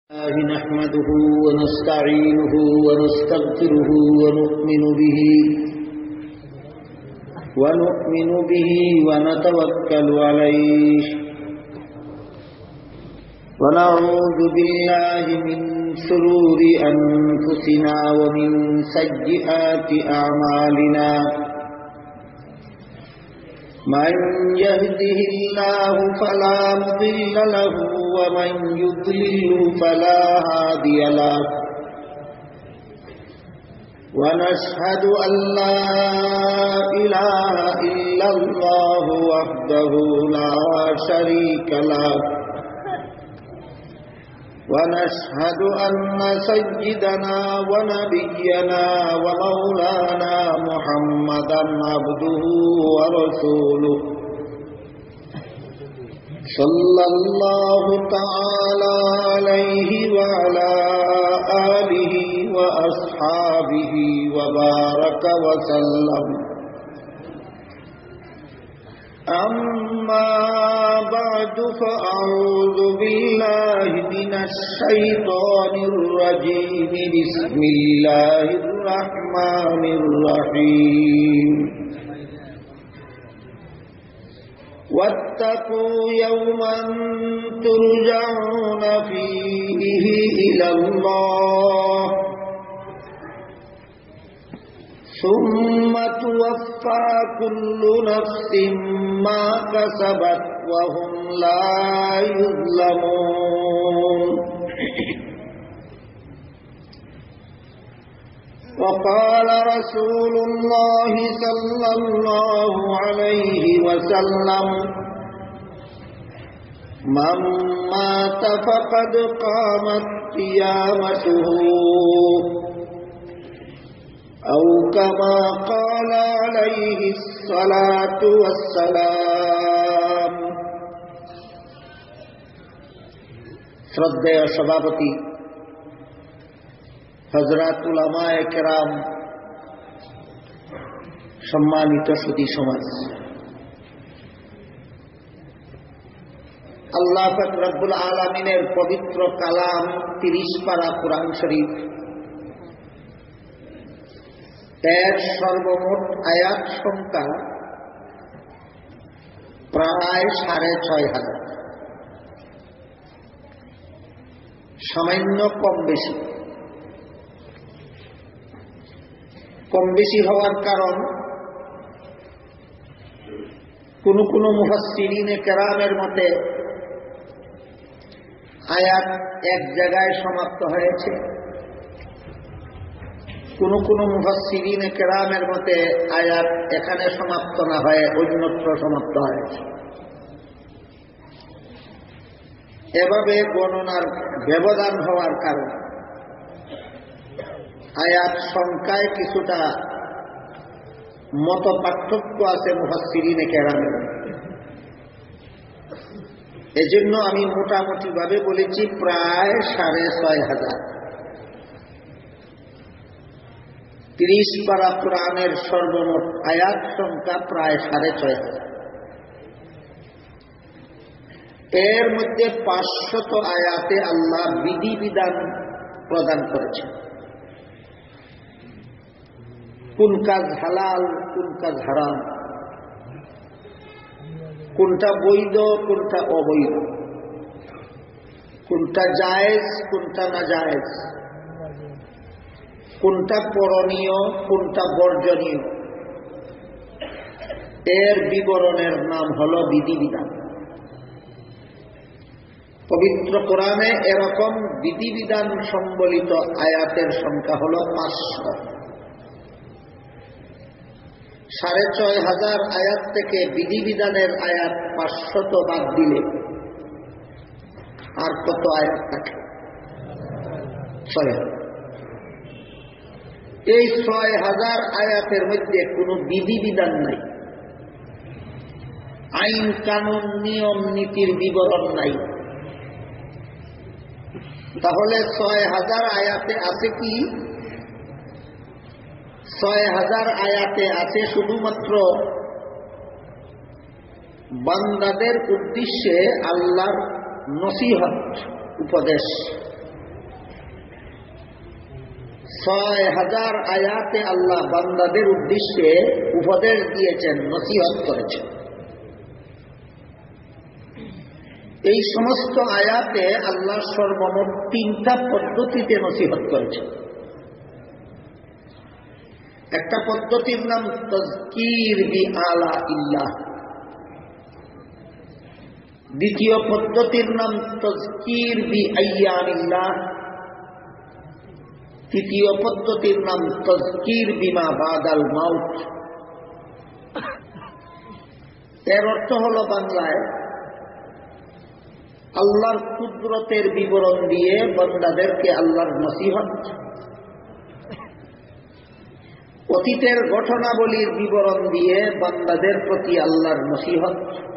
نحمده ونستعينه ونستغفره ونؤمن به ونتوكل عليه ونعوذ بالله من شرور أنفسنا ومن سيئات أعمالنا من يهده الله فلا مضل له ومن يضلل فلا هادي له ونشهد أن لا إله إلا الله وحده لا شريك له ونشهد أن سيدنا ونبينا ومولانا محمدا عبده ورسوله صلى الله تعالى عليه وعلى آله وأصحابه وبارك وسلم. أما بعد فأعوذ بالله من الشيطان الرجيم. بسم الله الرحمن الرحيم. واتقوا يوما ترجعون فيه إلى الله ثم توفى كل نفس ما كسبت وهم لا يظلمون. وقال رسول الله صلى الله عليه وسلم: من مات فقد قامت قيامته، أو كما قال عليه الصلاة والسلام. শ্রদ্ধেয় সভাপতি হযরত উলামায়ে কেরাম, সম্মানিত সুধী সমাজ, আল্লাহ পাক রব্বুল আলামিনের পবিত্র কালাম 30 পারা কুরআন শরীফ এর সর্বমোট আয়াত সংখ্যা প্রায় 6,500, সামান্য কম বেশি হওয়ার কারণ কোন মুফাসসিরিনে কেরামের মতে আয়াত এক জায়গায় সমাপ্ত হয়েছে, কোন মুফাসসিরিনে কেরামের মতে আয়াত এখানে সমাপ্ত না হয়ে অন্যত্র সমাপ্ত হয়েছে। এভাবে গণনার ব্যবধান হওয়ার কারণে আয়াত সংখ্যায় কিছুটা মত পার্থক্য আছে মুফাসসিরিনে কেরামের। এজন্য আমি মোটামুটি ভাবে বলেছি প্রায় 6,500। 30 পারা কোরআনের সর্বমোট আয়াত সংখ্যা প্রায় 6,500। এর মধ্যে 500 আয়াতে আল্লাহ বিধিবিধান প্রদান করেছেন। কোন কাজ হালাল, কোন কাজ হারাম, কোনটা বৈধ, কোনটা অবৈধ, কোনটা জায়েজ, কোনটা নাজায়েজ, কোনটা করণীয়, কোনটা বর্জনীয়, এর বিবরণের নাম হল বিধিবিধান। পবিত্র কোরআনে এরকম বিধিবিধান সম্বলিত আয়াতের সংখ্যা হল 500। 6,500 আয়াত থেকে বিধিবিধানের আয়াত 500 বাদ দিলে আর কত আয়াত থাকে? 6,000। এই 6,000 আয়াতের মধ্যে কোনো বিধিবিধান নাই, আইন কানুন নিয়ম নীতির বিবরণ নাই। তাহলে 6,000 আয়াতে আছে কি? 6,000 আয়াতে আছে শুধুমাত্র বান্দাদের উদ্দেশ্যে আল্লাহর নসিহত উপদেশ, 6000 আয়াতে আল্লাহ বান্দাদের উদ্দেশ্যে উপদেশ দিয়েছেন, নসিহত করেছেন। এই সমস্ত আয়াতে আল্লাহ সর্বমোট 3টা পদ্ধতিতে নসিহত করেছেন। একটা পদ্ধতির নাম তাযকির বিআলা ইল্লাহ, দ্বিতীয় পদ্ধতির নাম তাযকির বিআইয়ামিল্লাহ, তৃতীয় পদ্ধতির নাম তাযকির বিমা বাদাল মাউত। এর অর্থ হল বাংলায় আল্লাহর কুদরতের বিবরণ দিয়ে বান্দাদেরকে আল্লাহর নসিহত, অতীতের ঘটনাবলীর বিবরণ দিয়ে বান্দাদের প্রতি আল্লাহর নসিহত,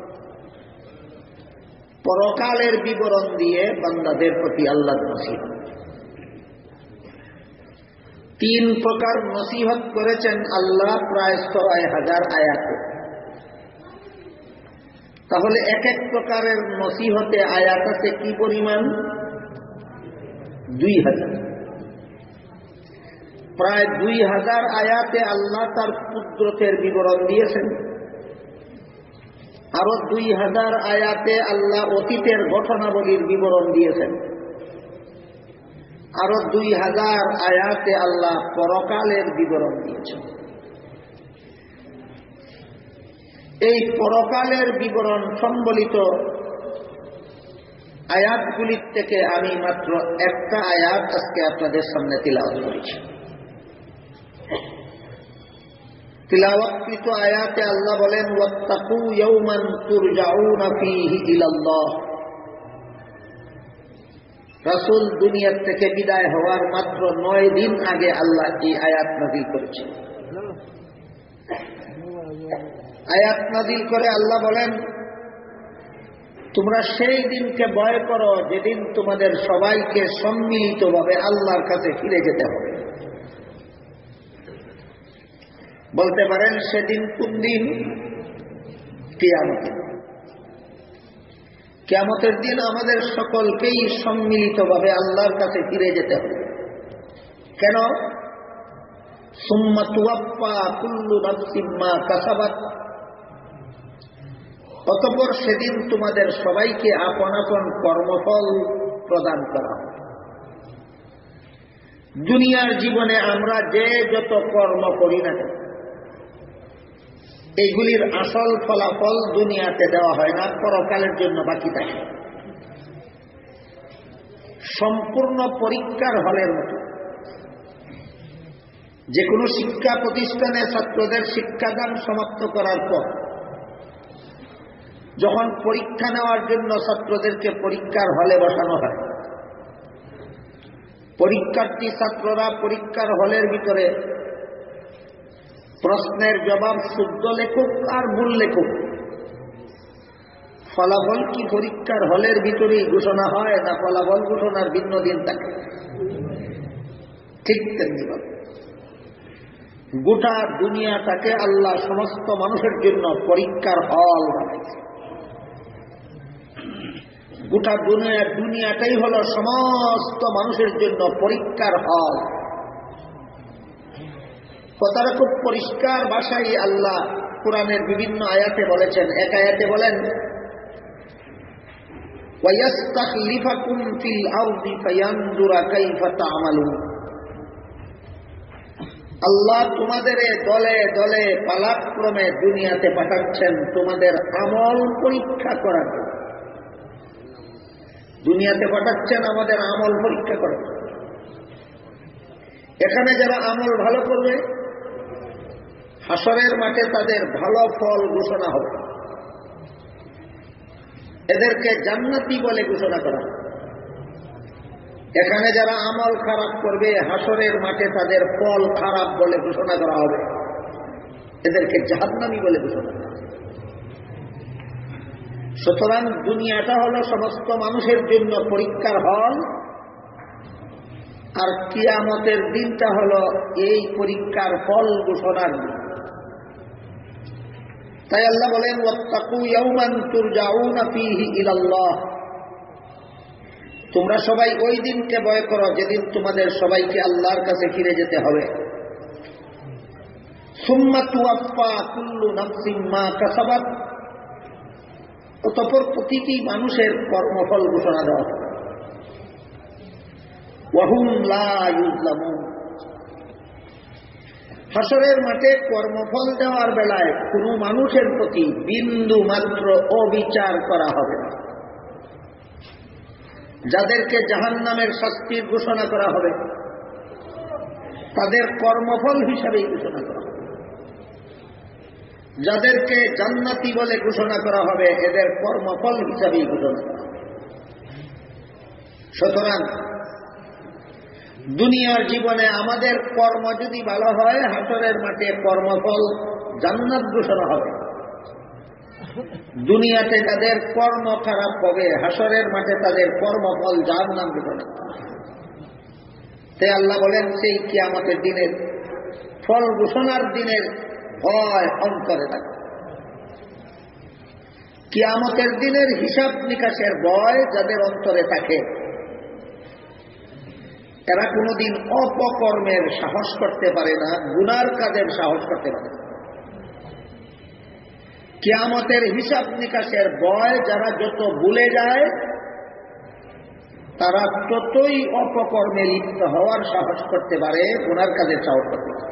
পরকালের বিবরণ দিয়ে বান্দাদের প্রতি আল্লাহর নসিহত। 3 প্রকার নসিহত করেছেন আল্লাহ প্রায় 6000 আয়াতে। তাহলে এক এক প্রকারের নসিহতে আয়াত আছে কি পরিমাণ? 2000। প্রায় 2000 আয়াতে আল্লাহ তার কুদরতের বিবরণ দিয়েছেন। আরো 2000 আয়াতে আল্লাহ অতীতের ঘটনাবলীর বিবরণ দিয়েছেন। আরো 2000 আয়াতে আল্লাহ পরকালের বিবরণ দিয়েছেন। এই পরকালের বিবরণ সম্বলিত আয়াতগুলির থেকে আমি মাত্র একটা আয়াত আজকে আপনাদের সামনে তিলাওয়াত করেছি। তিলাওয়াতকৃত আয়াতে আল্লাহ বলেন, ওয়াত্তাকু ইয়াওমান তুরজাউনা ফীহি ইলাল্লাহ। রাসূল দুনিয়া থেকে বিদায় হওয়ার মাত্র 9 দিন আগে আল্লাহ এই আয়াত নাযিল করেছেন। আয়াত নাযিল করে আল্লাহ বলেন, তোমরা সেই দিনকে ভয় করো যেদিন তোমাদের সবাইকে সম্মিলিতভাবে আল্লাহর কাছে ফিরে যেতে হবে। বলতে পারেন সেদিন কোন দিন? কিয়ামত। কিয়ামতের দিন আমাদের সকলকেই সম্মিলিতভাবে আল্লাহর কাছে ফিরে যেতে হবে। কেন? সুম্মা তুওয়াফা কুল্লু নাফসিন মা কাসাবাত। অতঃপর সেদিন তোমাদের সবাইকে আপন আপন কর্মফল প্রদান করা হবে। দুনিয়ার জীবনে আমরা যে যত কর্ম করি না কেন, এইগুলির আসল ফলাফল দুনিয়াতে দেওয়া হয় না, পরকালের জন্য বাকি থাকে। সম্পূর্ণ পরীক্ষার হলের মতো। যে কোনো শিক্ষা প্রতিষ্ঠানে ছাত্রদের শিক্ষাদান সমাপ্ত করার পর যখন পরীক্ষা নেওয়ার জন্য ছাত্রদেরকে পরীক্ষার হলে বসানো হয়, পরীক্ষার্থী ছাত্ররা পরীক্ষার হলের ভিতরে প্রশ্নের জবাব শুদ্ধ লেখুক আর ভুল লেখুক, ফলাফল কি পরীক্ষার হলের ভিতরেই ঘোষণা হয় না ফলাফল ঘোষণার ভিন্ন দিন থাকে? ঠিক তেমনি গোটা দুনিয়াটাকে আল্লাহ সমস্ত মানুষের জন্য পরীক্ষার হল বানাইছে। গোটা দুনিয়াটাই হলো সমস্ত মানুষের জন্য পরীক্ষার হল। কথাটা খুব পরিষ্কার ভাষায় আল্লাহ কোরআনের বিভিন্ন আয়াতে বলেছেন। এক আয়াতে বলেন, ওয়ায়াস্তাখলিফাকুম ফিল আরদি ফায়ানজুরা কাইফা তা'মালুন। আল্লাহ তোমাদের দলে দলে পালাক্রমে দুনিয়াতে পাঠাচ্ছেন তোমাদের আমল পরীক্ষা করার জন্য। দুনিয়াতে পাঠাচ্ছেন আমাদের আমল পরীক্ষা করার জন্য। এখানে যারা আমল ভালো করবে, হাসরের মাঠে তাদের ভালো ফল ঘোষণা হবে, এদেরকে জান্নাতি বলে ঘোষণা করা হবে। এখানে যারা আমল খারাপ করবে, হাসরের মাঠে তাদের ফল খারাপ বলে ঘোষণা করা হবে, এদেরকে জাহান্নামী বলে ঘোষণা করা হবে। সুতরাং দুনিয়াটা হলো সমস্ত মানুষের জন্য পরীক্ষার হল, আর কিয়ামতের দিনটা হলো এই পরীক্ষার ফল ঘোষণার দিন। তাই আল্লাহ বলেন, ওয়াত্তাকু ইয়াওমান তুরজাউনা ফীহি ইলাল্লাহ। তোমরা সবাই ওই দিনকে ভয় করো যেদিন তোমাদের সবাইকে আল্লাহর কাছে ফিরে যেতে হবে। সুম্মা তুওয়াফা কুল্লু নাফসিন মা কাসাবাত, অতঃপর প্রতিটি মানুষের কর্মফল ঘোষণা দেওয়া হবে। ওয়া হুম লা ইউযলামুন, হাসরের মাঠে কর্মফল দেওয়ার বেলায় কোনো মানুষের প্রতি বিন্দু মাত্র অবিচার করা হবে না। যাদেরকে জাহান্নামের শাস্তির ঘোষণা করা হবে তাদের কর্মফল হিসাবেই ঘোষণা করা হবে, যাদেরকে জান্নাতি বলে ঘোষণা করা হবে এদের কর্মফল হিসাবেই ঘোষণা করা হবে। সুতরাং দুনিয়ার জীবনে আমাদের কর্ম যদি ভালো হয়, হাসরের মাঠে কর্মফল জান্নাত ঘোষণা হবে। দুনিয়াতে তাদের কর্ম খারাপ হবে, হাসরের মাঠে তাদের কর্মফল জাহান্নাম ঘোষণা হবে। তাই আল্লাহ বলেন সেই কিয়ামতের দিনের ফল ঘোষণার দিনের ভয় অন্তরে থাকে। কিয়ামতের দিনের হিসাব নিকাশের ভয় যাদের অন্তরে থাকে এরা কোনোদিন অপকর্মের সাহস করতে পারে না, গুনার কাজের সাহস করতে পারে না। কিয়ামতের হিসাব নিকাশের ভয় যারা যত ভুলে যায় তারা ততই অপকর্মে লিপ্ত হওয়ার সাহস করতে পারে, গুনার কাজের সাহস করতে পারে।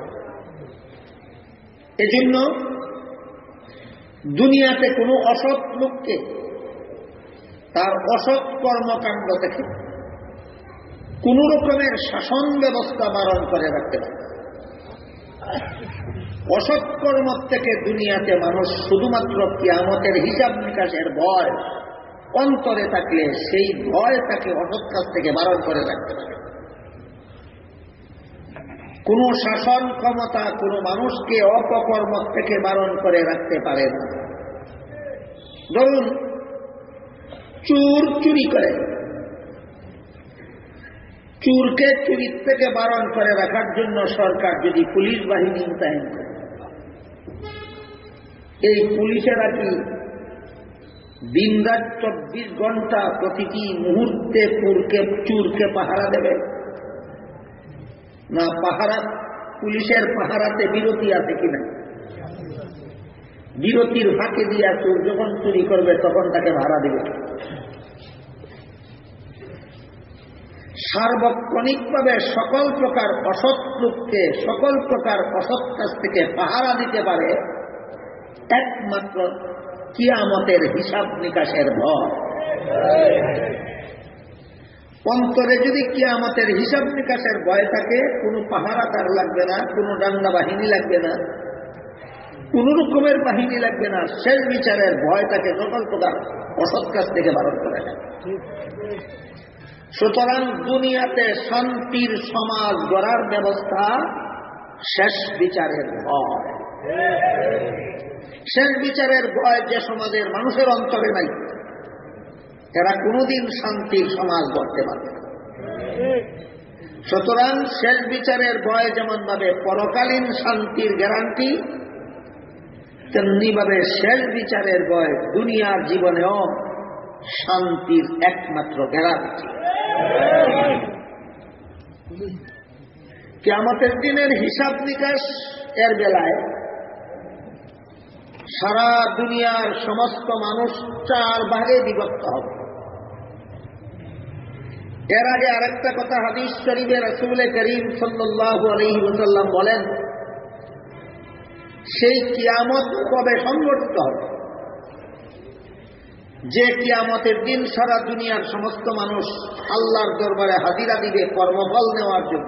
এজন্য দুনিয়াতে কোনো অসৎ লোককে তার অসৎ কর্মকাণ্ড থেকে কোন রকমের শাসন ব্যবস্থা বারণ করে রাখতে পারে। অসৎ কর্ম থেকে দুনিয়াতে মানুষ শুধুমাত্র কিয়ামতের হিসাব নিকাশের ভয় অন্তরে থাকলে সেই ভয় তাকে অসৎ কাজ থেকে বারণ করে রাখতে পারে। কোন শাসন ক্ষমতা কোন মানুষকে অপকর্ম থেকে বারণ করে রাখতে পারে না। ধরুন চোর চুরি করে, চোরকে চুরির থেকে বারণ করে রাখার জন্য সরকার যদি পুলিশ বাহিনী মোতায়েন করে, এই পুলিশেরা কি দিনরাত 24 ঘন্টা প্রতিটি মুহূর্তে চোরকে পাহারা দেবে? না, পাহারা পুলিশের পাহারাতে বিরতি আছে কিনা? বিরতির ফাঁকে দিয়া চোর যখন চুরি করবে তখন তাকে ভাড়া দিবে। সার্বক্ষণিকভাবে সকল প্রকার অসৎ লোককে সকল প্রকার অসৎ কাজ থেকে পাহারা দিতে পারে একমাত্র কিয়ামতের হিসাব নিকাশের ভয়। অন্তরে যদি কিয়ামতের হিসাব নিকাশের ভয় থাকে, কোনো পাহারাদার লাগবে না, কোনো ডান্ডা বাহিনী লাগবে না, কোন রকমের বাহিনী লাগবে না। শেষ বিচারের ভয় তাকে সকল প্রকার অসৎ কাজ থেকে বারণ করে না। সুতরাং দুনিয়াতে শান্তির সমাজ গড়ার ব্যবস্থা শেষ বিচারের ভয়। শেষ বিচারের ভয় যে সমাজের মানুষের অন্তরে নাই, এরা কোনোদিন শান্তির সমাজ গড়তে পারবে না। সুতরাং শেষ বিচারের ভয় যেমন ভাবে পরকালীন শান্তির গ্যারান্টি, তেমনি ভাবে শেষ বিচারের ভয় দুনিয়ার জীবনেও শান্তির একমাত্র গ্যারান্টি। কিয়ামতের দিনের হিসাব নিকাশ এর বেলায় সারা দুনিয়ার সমস্ত মানুষ 4 ভাগে বিভক্ত হবে। এর আগে আরেকটা কথা হাদিস শরীফে রাসূল করিম সাল্লাল্লাহু আলাইহি ওয়াসাল্লাম বলেন, সেই কিয়ামত কবে সংঘটিত হবে? যে কিয়ামতের দিন সারা দুনিয়ার সমস্ত মানুষ আল্লাহর দরবারে হাজিরা দিবে কর্মফল নেওয়ার জন্য।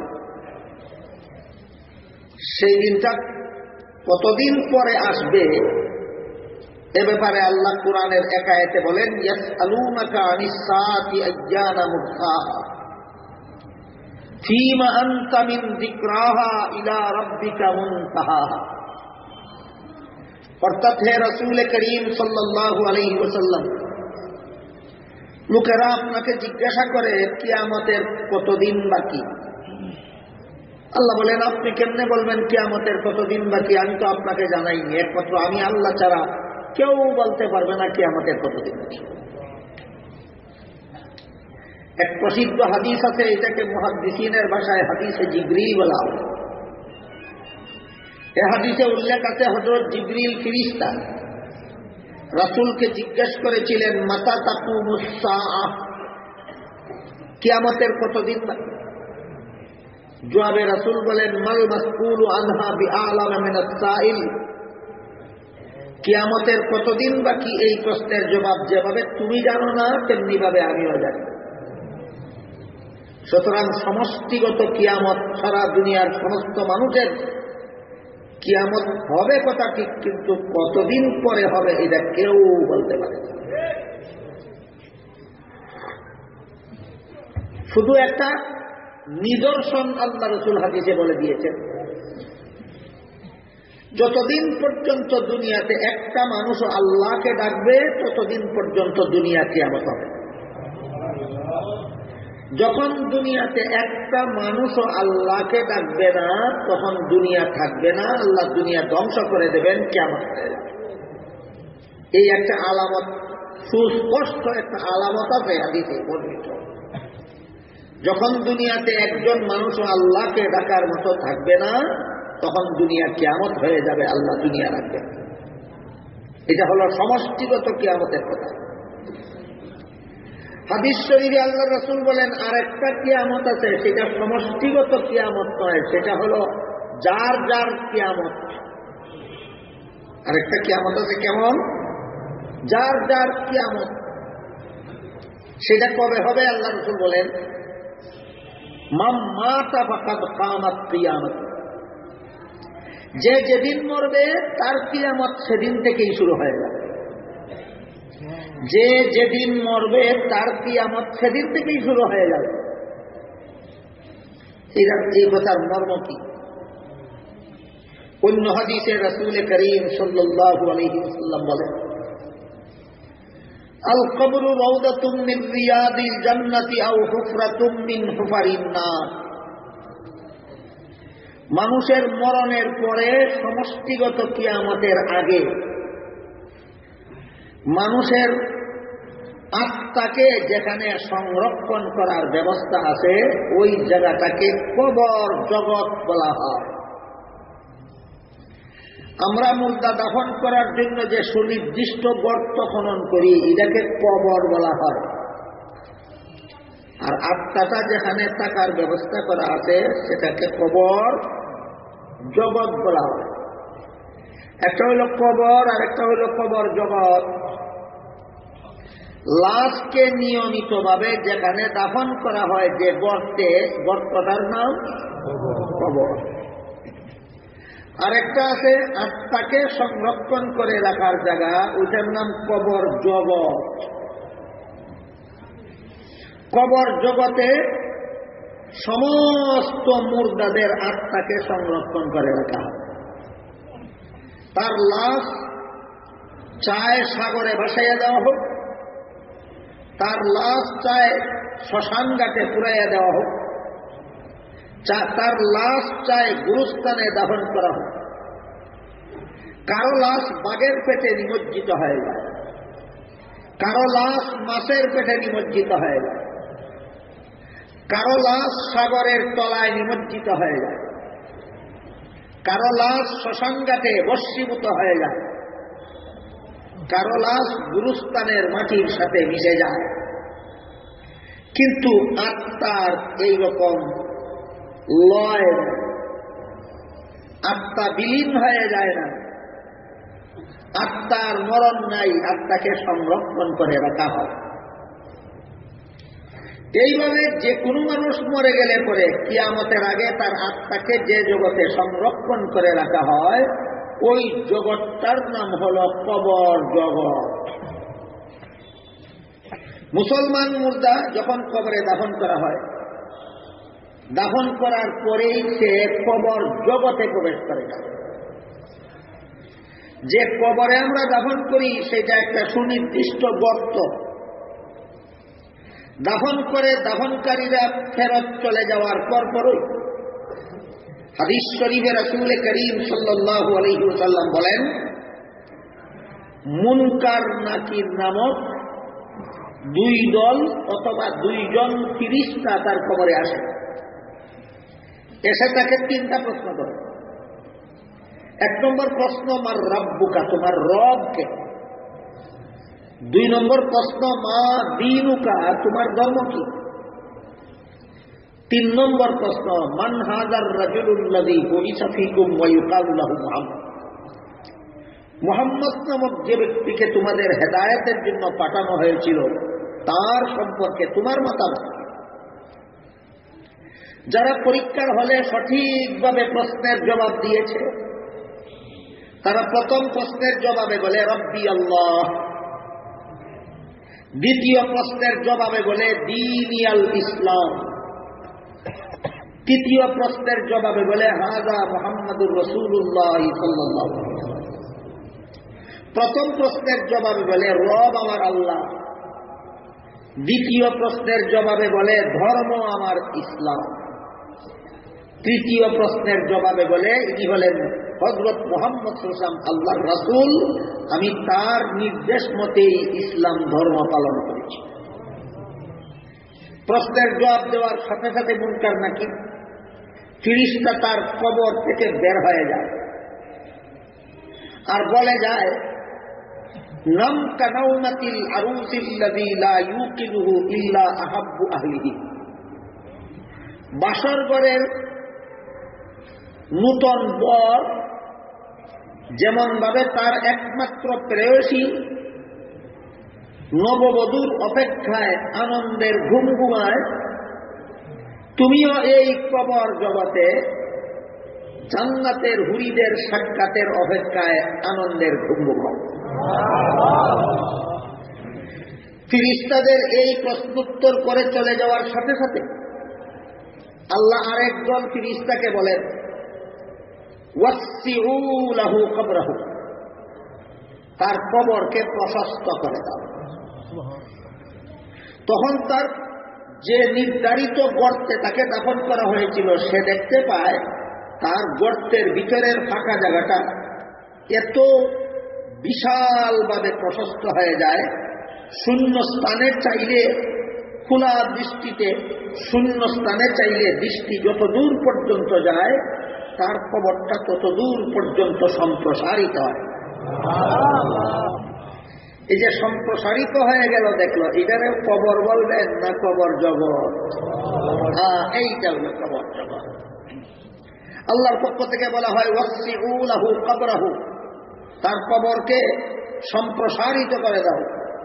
সেই দিনটা কতদিন পরে আসবে এ ব্যাপারে আল্লাহ কুরআনের এক আয়াতে বলেন, ইয়াসআলুনাকা আনিস সাআতি আইয়ানা মুরসাহা ফীমা আনতা মিন যিকরাহা ইলা রাব্বিকা মুনতাহাহা। অর্থাৎ হে রাসূল করিম সাল্লাল্লাহু আলাইহি ওয়াসাল্লাম, লোকেরা আপনাকে জিজ্ঞাসা করে কিয়ামতের কতদিন বাকি। আল্লাহ বলেন, আপনি কেমনে বলবেন কিয়ামতের কতদিন বাকি? আমি তো আপনাকে জানাইনি, একমাত্র আমি আল্লাহ ছাড়া কেউ বলতে পারবে না কিয়ামতের কতদিন বাকি। এক প্রসিদ্ধ হাদিস আছে, এটাকে মুহাদ্দিসিনের ভাষায় হাদিসে জিবরিল বলা হয়। এই হাদিসে উল্লেখ আছে হযরত জিবরিল ফেরেশতা রাসূলকে জিজ্ঞেস করেছিলেন, মাতা তাকুমুস সাআহ, কিয়ামতের কতদিন বাকি? জবাবে রাসূল বলেন, মাল মাসউলু আনহা বিআলামা মিনাস সাইল, কিয়ামতের কতদিন বাকি এই প্রশ্নের জবাব যেভাবে তুমি জানো না তেমনি ভাবে আমিও জানি। সুতরাং সমষ্টিগত কিয়ামত, সারা দুনিয়ার সমস্ত মানুষের কিয়ামত হবে কথা ঠিক, কিন্তু কতদিন পরে হবে এটা কেউ বলতে পারে না। শুধু একটা নিদর্শন আল্লাহ রাসূল হাদিসে বলে দিয়েছেন, যতদিন পর্যন্ত দুনিয়াতে একটা মানুষ আল্লাহকে ডাকবে ততদিন পর্যন্ত দুনিয়া কিয়ামত হবে। যখন দুনিয়াতে একটা মানুষও আল্লাহকে ডাকবে না তখন দুনিয়া থাকবে না, আল্লাহ দুনিয়া ধ্বংস করে দেবেন, কিয়ামত হয়ে যাবে। এই একটা আলামত, সুস্পষ্ট একটা আলামত আছে হাদিসে বর্ণিত। যখন দুনিয়াতে একজন মানুষও আল্লাহকে ডাকার মতো থাকবে না তখন দুনিয়া কিয়ামত হয়ে যাবে, আল্লাহ দুনিয়া রাখবেন। এটা হলো সমষ্টিগত কিয়ামতের কথা। হাদিস শরীফে আল্লাহ রাসূল বলেন আরেকটা কিয়ামত আছে, সেটা সমষ্টিগত কিয়ামত নয়, সেটা হলো যার যার কিয়ামত। আরেকটা কিয়ামত আছে, কেমন? যার যার কিয়ামত। সেটা কবে হবে? আল্লাহ রাসূল বলেন, মান মাতা ফাকাদ কামাত কিয়ামত, যে যেদিন মরবে তার কিয়ামত সেদিন থেকেই শুরু হয়ে যাবে। যে যেদিন মরবে তার কিয়ামত সেদিন থেকেই শুরু হয়ে যাবে। এই কথার মর্ম কি? অন্য হাদিসে রাসূল করিম সাল্লাল্লাহু আলাইহি ওয়াসাল্লাম বলেন, আল কবরু রাউদাতুম মিন রিয়াদিল জান্নাতি আও হুফরাতুম মিন হুফারিন নার। মানুষের মরণের পরে সমষ্টিগত কিয়ামতের আগে মানুষের আত্মাকে যেখানে সংরক্ষণ করার ব্যবস্থা আছে ওই জায়গাটাকে কবর জগৎ বলা হয়। আমরা মুর্দা দাফন করার জন্য যে সুনির্দিষ্ট গর্ত খনন করি এটাকে কবর বলা হয়, আর আত্মাটা যেখানে থাকার ব্যবস্থা করা আছে সেটাকে কবর জগৎ বলা হয়। একটা হইল কবর আর একটা হইল কবর জগৎ। লাশকে নিয়মিতভাবে যেখানে দাফন করা হয় যে গর্তে, গর্তটার নাম কবর। আরেকটা আছে আত্মাকে সংরক্ষণ করে রাখার জায়গা, ওইটার নাম কবর জগৎ। কবর জগতে সমস্ত মুর্দাদের আত্মাকে সংরক্ষণ করে রাখা হয়। তার লাশ চায় সাগরে ভাসাইয়া দেওয়া হোক, তার লাশ চায় শ্মশান ঘাটে পুরাইয়া দেওয়া হোক, তার লাশ চায় গুরুস্থানে দাফন করা হোক। কারো লাশ বাঘের পেটে নিমজ্জিত হয়ে যায়, কারো লাশ মাছের পেটে নিমজ্জিত হয়ে যায়, কারো লাশ সাগরের তলায় নিমজ্জিত হয়ে যায়, কারো লাশ শ্মশান ঘাটে বস্মীভূত হয়ে যায়, কারো লাশ গুরুস্থানের মাটির সাথে মিশে যায়। কিন্তু আত্মার এইরকম লয়, আত্মা বিলীন হয়ে যায় না, আত্মার মরণ নাই, আত্মাকে সংরক্ষণ করে রাখা হয়। এইভাবে যে কোনো মানুষ মরে গেলে পরে কিয়ামতের আগে তার আত্মাকে যে জগতে সংরক্ষণ করে রাখা হয় ওই জগৎটার নাম হল কবর জগৎ। মুসলমান মুর্দা যখন কবরে দাফন করা হয়, দাফন করার পরেই সে কবর জগতে প্রবেশ করে না। যে কবরে আমরা দাফন করি সেটা একটা সুনির্দিষ্ট গর্ত। দাফন করে দাফনকারীরা ফেরত চলে যাওয়ার পরপরই হাদিস শরীফে রাসূল করিম সাল্লাল্লাহু আলাইহি ওয়াসাল্লাম বলেন, মুনকার নাকির নামক দুই দল অথবা দুইজন ফিরিস্তা তার কবরে আসে, এসে তাকে তিনটা প্রশ্ন করে। এক নম্বর প্রশ্ন, মার রাব্বুকা, তোমার রব কে? দুই নম্বর প্রশ্ন, মা দীনুকা, তোমার ধর্ম কি? তিন নম্বর প্রশ্ন, মান হাযার রাজুলুল্লাযী বুইসা ফীকুম ওয়া ইউকালু লাহু মুহাম্মদ, মুহাম্মদ নামক যে ব্যক্তিকে তোমাদের হেদায়েতের জন্য পাঠানো হয়েছিল তার সম্পর্কে তোমার মতামত। যারা পরীক্ষার হলে সঠিকভাবে প্রশ্নের জবাব দিয়েছে তারা প্রথম প্রশ্নের জবাবে বলে রব্বি আল্লাহ, দ্বিতীয় প্রশ্নের জবাবে বলে দীনিয়াল ইসলাম, তৃতীয় প্রশ্নের জবাবে বলে হাযা মুহাম্মাদুর রাসূলুল্লাহ সাল্লাল্লাহু আলাইহি ওয়াসাল্লাম। প্রথম প্রশ্নের জবাবে বলে রব আমার আল্লাহ, দ্বিতীয় প্রশ্নের জবাবে বলে ধর্ম আমার ইসলাম, তৃতীয় প্রশ্নের জবাবে বলে ইনি হলেন হযরত মুহাম্মদ সাল্লাল্লাহু আলাইহি ওয়াসাল্লাম আল্লাহর রাসূল, আমি তার নির্দেশ মতেই ইসলাম ধর্ম পালন করেছি। প্রশ্নের জবাব দেওয়ার সাথে সাথে মুনকার নাকির ফিরিস্তা তার কবর থেকে বের হয়ে যায় আর বলে যায়, নাম কানাউনাতিল আরুসিল্লাযী লা ইউকিলুহু ইল্লা আহাব্বু আহলিহি, বাসর ঘরের নূতন বর যেমন ভাবে তার একমাত্র প্রেয়সী নববধূর অপেক্ষায় আনন্দের ঘুম ঘুমায়, তুমিও এই কবর জগতে জান্নাতের হুরিদের সাক্ষাতের অপেক্ষায় আনন্দের ঘুম ঘুমাও। ফিরিস্তাদের এই প্রশ্নোত্তর করে চলে যাওয়ার সাথে সাথে আল্লাহ আরেকজন ফিরিস্তাকে বলেন, ওয়াসসিউ লাহু কবরাহু, তার কবরকে প্রশস্ত করে দাও। তখন তার যে নির্ধারিত গর্তে তাকে দাফন করা হয়েছিল সে দেখতে পায় তার গর্তের ভিতরের ফাঁকা জায়গাটা এত বিশালভাবে প্রশস্ত হয়ে যায়, শূন্য স্থানে চাইলে খোলা দৃষ্টিতে, শূন্য স্থানে চাইলে দৃষ্টি যত দূর পর্যন্ত যায় তার কবরটা তত দূর পর্যন্ত সম্প্রসারিত হয়। এই যে সম্প্রসারিত হয়ে গেল দেখলো, এটারে কবর বলবেন না কবর জগৎ? এইটা হলো কবর জগৎ। আল্লাহর পক্ষ থেকে বলা হয় ওয়াসসিউ লাহু কবরাহু, তার কবরকে সম্প্রসারিত করে দাও।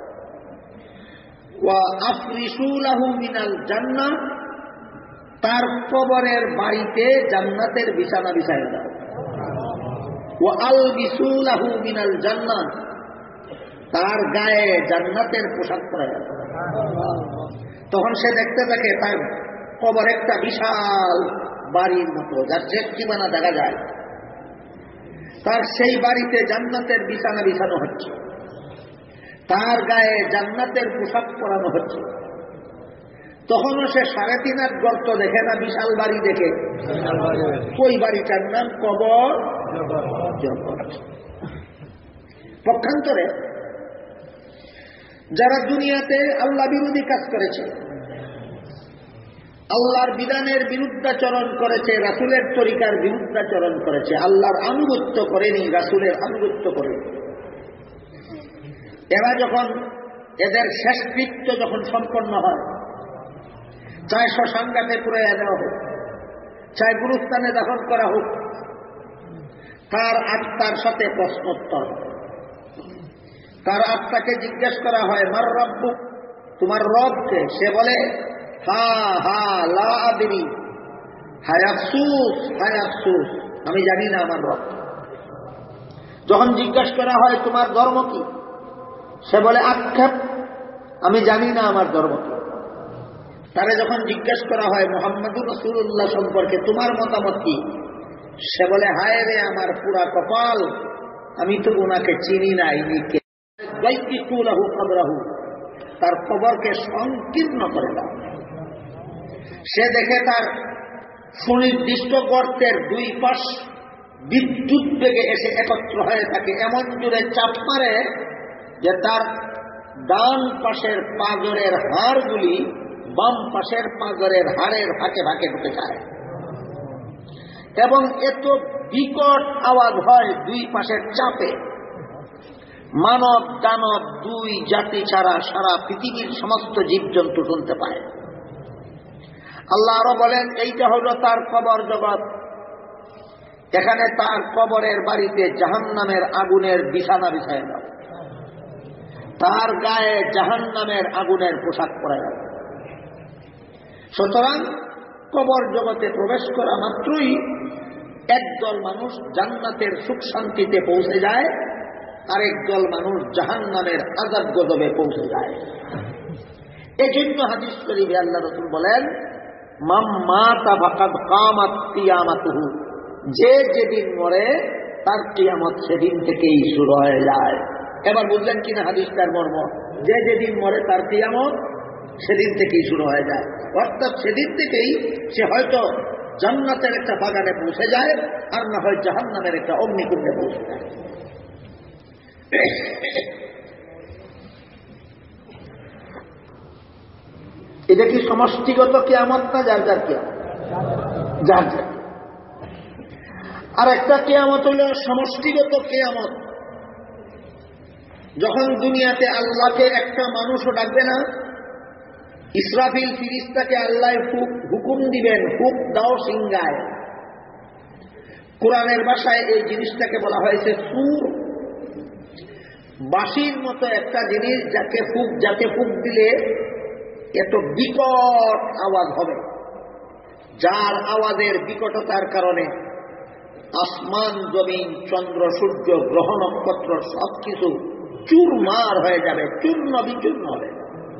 ওয়া আফরিশু লাহু মিনাল জান্নাহ, তার কবরের বাড়িতে জান্নাতের বিছানা বিছায় দাও। ওয়া আলবিসু লাহু মিনাল জান্নাহ, তার গায়ে জান্নাতের পোশাক পরে দাও। তখন সে দেখতে থাকে তার কবর একটা বিশাল বাড়ির মতো, যার জেটটিমানা দেখা যায়, তার সেই বাড়িতে জান্নাতের বিছানা বিছানো হচ্ছে, তার গায়ে জান্নাতের পোশাক পরানো হচ্ছে। তখনও সে 3.5 হাত গর্ত দেখে না, বিশাল বাড়ি দেখে। ওই বাড়িটার নাম কবর জগৎ। পক্ষান্তরে যারা দুনিয়াতে আল্লাহ বিরোধী কাজ করেছে, আল্লাহর বিধানের বিরুদ্ধাচরণ করেছে, রাসূলের তরিকার বিরুদ্ধাচরণ করেছে, আল্লাহর আনুগত্য করেনি, রাসূলের আনুগত্য করেনি, এরা যখন এদের শেষকৃত্য যখন সম্পন্ন হয়, চাই শ্মশানঘাটে পুড়িয়ে দেওয়া হোক, চাই গুরুস্থানে দাফন করা হোক, তার আত্মার সাথে প্রশ্নোত্তর। তার আত্মাকে জিজ্ঞেস করা হয়, মার রব্বুক, তোমার রবকে? সে বলে হা হা লা আদরি, হায় আফসুস, হায় আফসুস, আমি জানি না আমার রব। যখন জিজ্ঞেস করা হয় তোমার ধর্ম কি, সে বলে আক্ষেপ, আমি জানি না আমার ধর্ম কি। তারে যখন জিজ্ঞেস করা হয় মুহাম্মদুর রাসূলুল্লাহ সম্পর্কে তোমার মতামত কি, সে বলে হায় রে আমার পুরা কপাল, আমি তো ওনাকে চিনি না। ইনিকে লাহু কবরাহু, তার কবরকে সংকীর্ণ করে দাও। সে দেখে তার সুনির্দিষ্ট গর্তের দুই পাশ বিদ্যুৎ বেগে এসে একত্র হয়ে থাকে, এমন জোরে চাপ মারে যে তার ডান পাশের পাঁজরের হাড়গুলি বাম পাশের পাঁজরের হাড়ের ফাঁকে ফাঁকে ঢুকে যায় এবং এত বিকট আওয়াজ হয় দুই পাশের চাপে, মানব দানব দুই জাতি ছাড়া সারা পৃথিবীর সমস্ত জীবজন্তু শুনতে পায়। আল্লাহ আরো বলেন, এইটা হলো তার কবর জগৎ। এখানে তার কবরের বাড়িতে জাহান্নামের আগুনের বিছানা বিছায় দাও, তার গায়ে জাহান্নামের আগুনের পোশাক পরা যাবে। সুতরাং কবর জগতে প্রবেশ করা মাত্রই একদল মানুষ জান্নাতের সুখ শান্তিতে পৌঁছে যায়, আরেক দল মানুষ জাহান্নামের আযাব গজবে পৌঁছে যায়। এই জন্য হাদিস শরীফে আল্লাহ রাসূল বলেন, মান মাতা ফাকাদ কামাত কিয়ামাতুহু, যে যেদিন মরে তার কিয়ামত সেদিন থেকেই শুরু হয়ে যায়। এবার বুঝলেন কিনা হাদিসটার মর্ম? যে যেদিন মরে তার কিয়ামত সেদিন থেকেই শুরু হয়ে যায়, অর্থাৎ সেদিন থেকেই সে হয়তো জান্নাতের একটা বাগানে পৌঁছে যায়, আর না হয় জাহান্নামের একটা অগ্নিকুণ্ডে পৌঁছে যায়। এটা কি সমষ্টিগত কিয়ামত না যার যার কিয়ামত? যার যার। আর একটা কিয়ামত হল সমষ্টিগত কিয়ামত, যখন দুনিয়াতে আল্লাহকে একটা মানুষও ডাকবে না, ইসরাফিল ফিরিস্তাকে আল্লাহ হুকুম দিবেন, হুক দাও সিংগায়। কোরআনের ভাষায় এই জিনিসটাকে বলা হয়েছে সুর, বাঁশির মতো একটা জিনিস যাকে ফুক দিলে এত বিকট আওয়াজ হবে, যার আওয়াজের বিকটতার কারণে আসমান জমিন চন্দ্র সূর্য গ্রহ নক্ষত্র সবকিছু চুরমার হয়ে যাবে, চূর্ণ বিচূর্ণ হবে।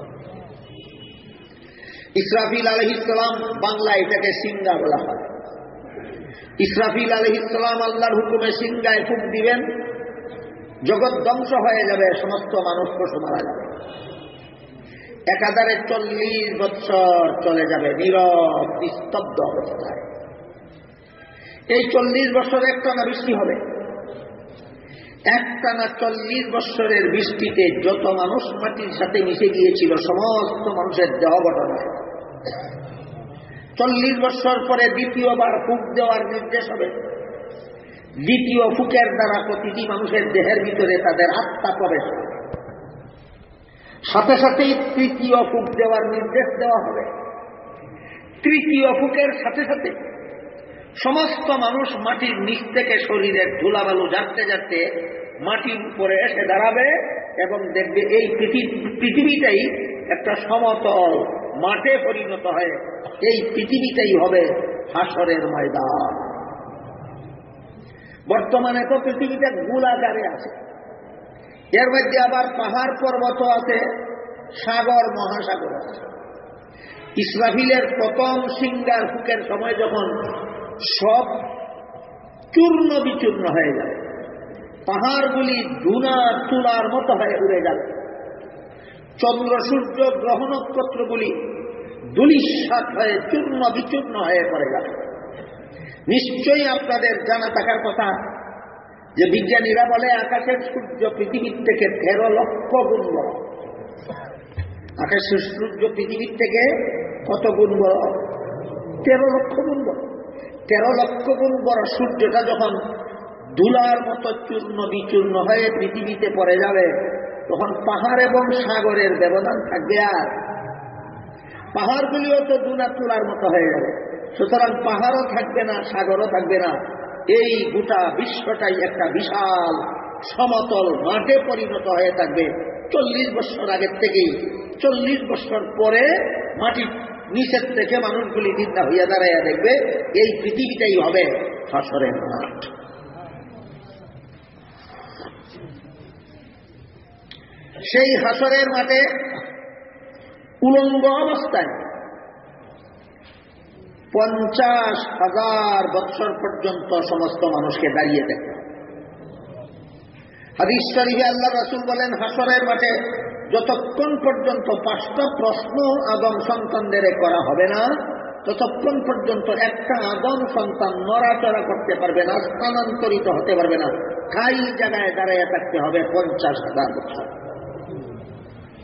ইসরাফিল আলাইহিস সালাম, বাংলায় এটাকে সিংগা বলা হয়। ইসরাফিল আলাইহিস সালাম আল্লাহর হুকুমে সিংগায় ফুক দিবেন, জগৎ ধ্বংস হয়ে যাবে, সমস্ত মানুষ পশু মারা যাবে। 1040 বৎসর চলে যাবে নীরব নিস্তব্ধ অবস্থায়। এই 40 বছর একটানা বৃষ্টি হবে। একটানা 40 বছরের বৃষ্টিতে যত মানুষ মাটির সাথে মিশে গিয়েছিল সমস্ত মানুষের দেহ গঠন হয়। 40 বছর পরে দ্বিতীয়বার ফুক দেওয়ার নির্দেশ হবে। দ্বিতীয় ফুকের দ্বারা প্রতিটি মানুষের দেহের ভিতরে তাদের আত্মা প্রবেশ হবে। সাথে সাথেই তৃতীয় ফুক দেওয়ার নির্দেশ দেওয়া হবে। তৃতীয় ফুকের সাথে সাথে সমস্ত মানুষ মাটির নিচ থেকে শরীরের ধুলাবালু ঝাড়তে ঝাড়তে মাটির উপরে এসে দাঁড়াবে এবং দেখবে এই পৃথিবীটাই একটা সমতল মাঠে পরিণত হয়। এই পৃথিবীটাই হবে হাসরের ময়দান। বর্তমানে তো পৃথিবীটা গোলাকারে আছে, এর মধ্যে আবার পাহাড় পর্বত আছে, সাগর মহাসাগর আছে। ইসরাফিলের প্রথম সিংগার ফুকের সময় যখন সব চূর্ণ বিচূর্ণ হয়ে যাবে, পাহাড়গুলি ধুনা তুলার মতো হয়ে উড়ে যাবে, চন্দ্র সূর্য গ্রহ নক্ষত্রগুলি ধূলিসাৎ হয়ে চূর্ণ বিচূর্ণ হয়ে পড়ে যাবে। নিশ্চয়ই আপনাদের জানা থাকার কথা যে বিজ্ঞানীরা বলে আকাশের সূর্য পৃথিবীর থেকে 13 লক্ষ গুণ বড়। আকাশের সূর্য পৃথিবীর থেকে কত গুণ বড়? 13 লক্ষ গুণ বড়। 13 লক্ষ গুণ বড় সূর্যটা যখন ধুলার মতো চূর্ণ বিচূর্ণ হয়ে পৃথিবীতে পড়ে যাবে, তখন পাহাড় এবং সাগরের ব্যবধান থাকবে আর? পাহাড়গুলিও তো ধুলা তুলার মতো হয়ে যাবে। সুতরাং পাহাড়ও থাকবে না, সাগরও থাকবে না। এই গোটা বিশ্বটাই একটা বিশাল সমতল মাঠে পরিণত হয়ে থাকবে। 40 বছর আগের থেকেই 40 বছর পরে মাটির নিচের থেকে মানুষগুলি চিন্তা হইয়া দাঁড়াইয়া দেখবে এই পৃথিবীটাই হবে হাসরের মাঠ। সেই হাসরের মাঠে উলঙ্গ অবস্থায় 50,000 বৎসর পর্যন্ত সমস্ত মানুষকে দাঁড়িয়ে দেখবে। হাদিস শরীফে আল্লাহ রাসূল বলেন, হাসরের মাঠে যতক্ষণ পর্যন্ত 5টা প্রশ্ন আদম সন্তানদের করা হবে না, ততক্ষণ পর্যন্ত একটা আদম সন্তান নড়াচড়া করতে পারবে না, স্থানান্তরিত হতে পারবে না। খাই জায়গায় দাঁড়াইয়া থাকতে হবে 50,000 বছর।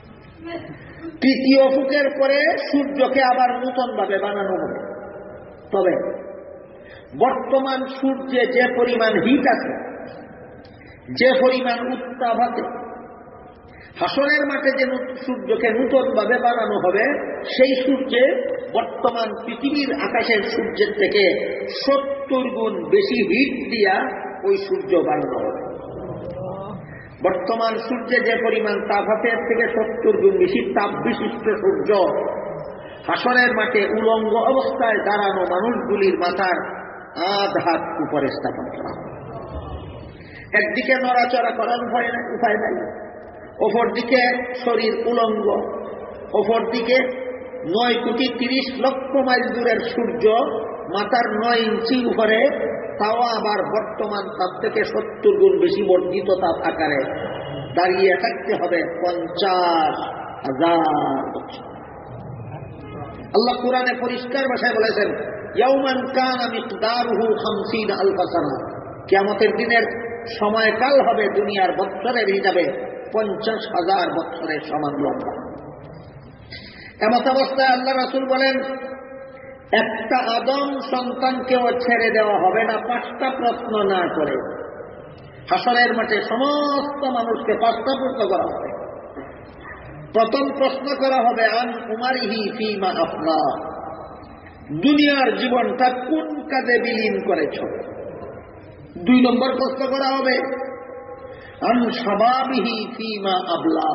তৃতীয় ফুকের পরে সূর্যকে আবার নতুন ভাবে বানানো হবে। তবে বর্তমান সূর্যে যে পরিমাণ হিট আছে, যে পরিমাণ উত্তাপ আছে, হাসরের মাঠে যে সূর্যকে নতুন ভাবে বানানো হবে, সেই সূর্যে বর্তমান পৃথিবীর আকাশের সূর্যের থেকে 70 গুণ বেশি হিট দিয়া ওই সূর্য বানানো হবে। বর্তমান সূর্যে যে পরিমাণ তাপ আছে, এর থেকে 70 গুণ বেশি তাপ বিশিষ্ট সূর্য হাসরের মাঠে উলঙ্গ অবস্থায় দাঁড়ানো মানুষগুলির মাথার আধ হাত উপরে স্থাপন করা হবে। একদিকে নড়াচড়া করার উপায় নাই, অপরদিকে শরীর উলঙ্গ, অপরদিকে 9,30,00,000 মাইল দূরের সূর্য মাথার 9 ইঞ্চি উপরে, তাও আবার বর্তমান তাপ থেকে 70 গুণ বেশি বর্ধিত তাপ আকারে দাঁড়িয়ে থাকতে হবে 50,000 বছর। আল্লাহ কুরআনে পরিষ্কার ভাষায় বলেছেন, ইয়াউমান কানা মিকদারুহু 50,000 সানা, কিয়ামতের দিনের সময়কাল হবে দুনিয়ার বছরের হিসাবে 50,000 বছরের সমান লম্বা। এমত অবস্থায় আল্লাহ রাসূল বলেন, একটা আদম সন্তানকেও ছেড়ে দেওয়া হবে না 5টা প্রশ্ন না করে। হাসরের মাঠে সমস্ত মানুষকে 5টা প্রশ্ন করা হবে। প্রথম প্রশ্ন করা হবে, আন উমারিহি ফীমা আফনা, দুনিয়ার জীবনটা কোন কাজে বিলীন করেছ। 2 নম্বর প্রশ্ন করা হবে, আন শাবাবিহি ফীমা আবলা,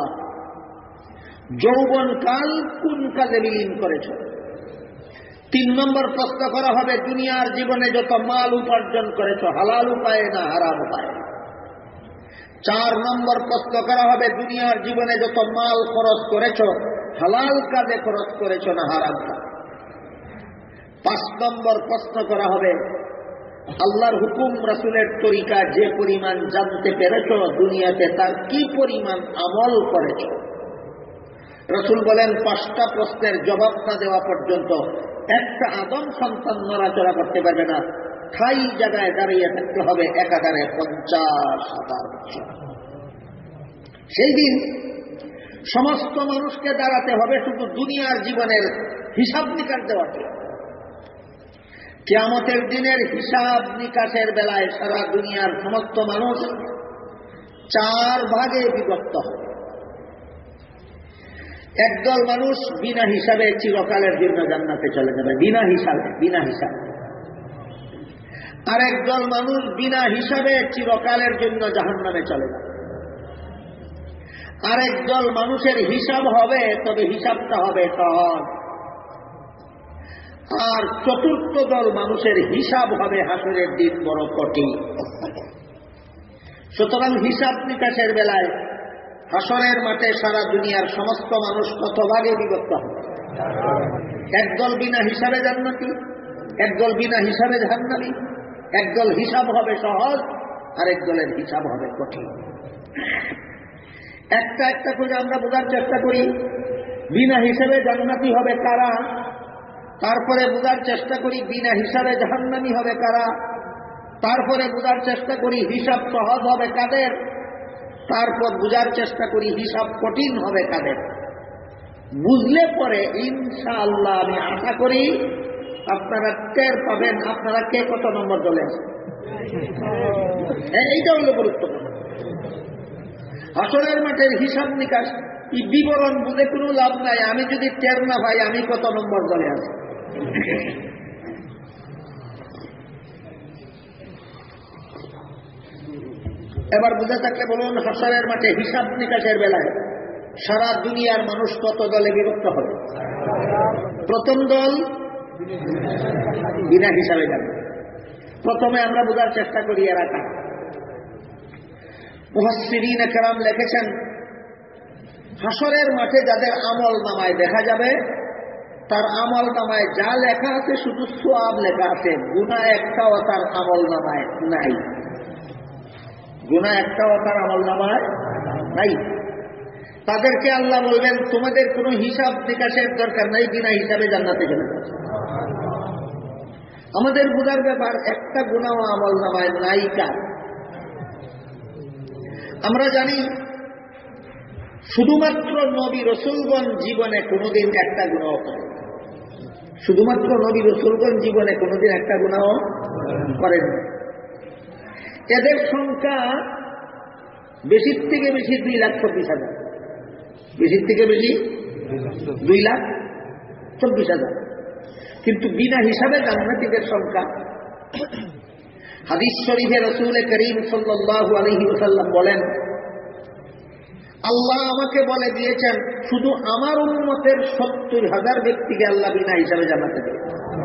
যৌবনকাল কোন কাজে বিলীন করেছ। 3 নম্বর প্রশ্ন করা হবে, দুনিয়ার জীবনে যত মাল উপার্জন করেছ, হালাল উপায়ে না হারাম উপায়ে। 4 নম্বর প্রশ্ন করা হবে, দুনিয়ার জীবনে যত মাল খরচ করেছ, হালাল কাজে খরচ করেছ না হারাম কাজে। 5 নম্বর প্রশ্ন করা হবে, আল্লাহর হুকুম রাসূলের তরিকা যে পরিমাণ জানতে পেরেছ দুনিয়াতে, তার কি পরিমাণ আমল করেছ। রাসূল বলেন, 5টা প্রশ্নের জবাব না দেওয়া পর্যন্ত একটা আদম সন্তান নড়াচড়া করতে পারবে না, ঠাই জায়গায় দাঁড়িয়ে থাকতে হবে একাধারে 50,000 বছর। সেই দিন সমস্ত মানুষকে দাঁড়াতে হবে শুধু দুনিয়ার জীবনের হিসাব নিকাশ দেওয়ার জন্য। কিয়ামতের দিনের হিসাব নিকাশের বেলায় সারা দুনিয়ার সমস্ত মানুষ 4 ভাগে বিভক্ত হবে। একদল মানুষ বিনা হিসাবে চিরকালের জন্য জান্নাতে চলে যাবে, বিনা হিসাবে। আর একদল মানুষ বিনা হিসাবে চিরকালের জন্য জাহান্নামে চলে যাবে। আর একদল মানুষের হিসাব হবে, তবে হিসাবটা হবে সহজ। আর চতুর্থ দল মানুষের হিসাব হবে হাসরের দিন বড় কঠিন। সুতরাং হিসাব নিকাশের বেলায় হাসরের মাঠে সারা দুনিয়ার সমস্ত মানুষ কত ভাগে বিভক্ত হবে। একদল বিনা হিসাবে জান্নাতি, একদল বিনা হিসাবে জাহান্নামী, একদল হিসাব হবে সহজ, আরেক দলের হিসাব হবে কঠিন। একটা একটা করে আমরা বোঝার চেষ্টা করি, বিনা হিসাবে জান্নাতি হবে কারা, তারপরে বোঝার চেষ্টা করি বিনা হিসাবে জাহান্নামী হবে কারা, তারপরে বোঝার চেষ্টা করি হিসাব সহজ হবে কাদের, তারপর বোঝার চেষ্টা করি হিসাব কঠিন হবে কাদের। বুঝলে পরে ইনশাআল্লাহ আমি আশা করি আপনারা টের পাবেন আপনারা কে কত নম্বর দলে আছেন। এইটা হলো গুরুত্বপূর্ণ। হাসরের মাঠের হিসাব নিকাশ এই বিবরণ বুঝে কোনো লাভ নাই আমি যদি টের না পাই আমি কত নম্বর দলে আছি। এবার বুঝে থাকলে বলুন, হাসরের মাঠে হিসাব নিকাশের বেলায় সারা দুনিয়ার মানুষ কত দলে বিভক্ত হবে। প্রথম দল বিনা হিসাবে যাবে। প্রথমে আমরা বোঝার চেষ্টা করি এরা কারা। মুফাসসিরিন কেরাম লিখেছেন, হাসরের মাঠে যাদের আমল নামায় দেখা যাবে, তার আমল নামায় যা লেখা আছে শুধু সওয়াব লেখা আছে, গুনাহ একটাও তার আমল নামায় নাই। গুনাহ একটাও তার আমল নামায় নাই। তাদেরকে আল্লাহ বলবেন, তোমাদের কোনো হিসাব নিকাশের দরকার নাই, বিনা হিসাবে জান্নাতে চলে যাবে। আমাদের বোঝার ব্যাপার, একটা গুনাহ আমল নামায় নাই কার। আমরা জানি শুধুমাত্র নবী রসুলগণ জীবনে কোনোদিন একটা গুনাহ করেন, শুধুমাত্র নবী রসুলগণ জীবনে কোনোদিন একটা গুনাহ করেন। এদের সংখ্যা বেশির থেকে বেশি 2,24,000, বেশির থেকে বেশি 2,24,000, কিন্তু বিনা হিসাবে জান্নাতীদের সংখ্যা। হাদিস শরীফে রাসূল করিম সাল্লাল্লাহু আলাইহি ওয়াসাল্লাম বলেন, আল্লাহ আমাকে বলে দিয়েছেন শুধু আমার উম্মতের 70,000 ব্যক্তিকে আল্লাহ বিনা হিসাবে জান্নাতে দেবে।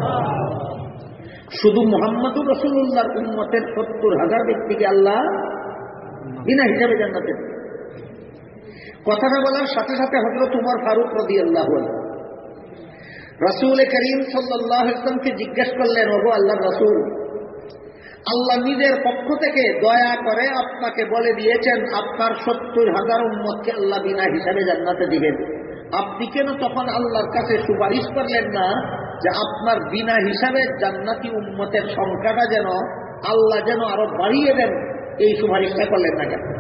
শুধু মুহাম্মদুর রাসূলুল্লাহর উম্মতের 70,000 ব্যক্তিকে আল্লাহ বিনা হিসাবে জান্নাতে দেবে। কথাটা বলার সাথে সাথে হযরত উমর ফারুক রাদিয়াল্লাহু আনহু রাসূল করিম সাল্লাল্লাহু আলাইহি ওয়াসাল্লামকে জিজ্ঞেস করলেন, ওগো আল্লাহর রাসূল, আল্লাহ নিজের পক্ষ থেকে দয়া করে আপনাকে বলে দিয়েছেন আপনার 70,000 উম্মতকে আল্লাহ বিনা হিসাবে জান্নাতে দিবেন, আপনি কেন তখন আল্লাহর কাছে সুপারিশ করলেন না যে আপনার বিনা হিসাবে জান্নাতি উম্মতের সংখ্যাটা যেন আল্লাহ যেন আরো বাড়িয়ে দেন? এই সুপারিশটা করলেন না কেন?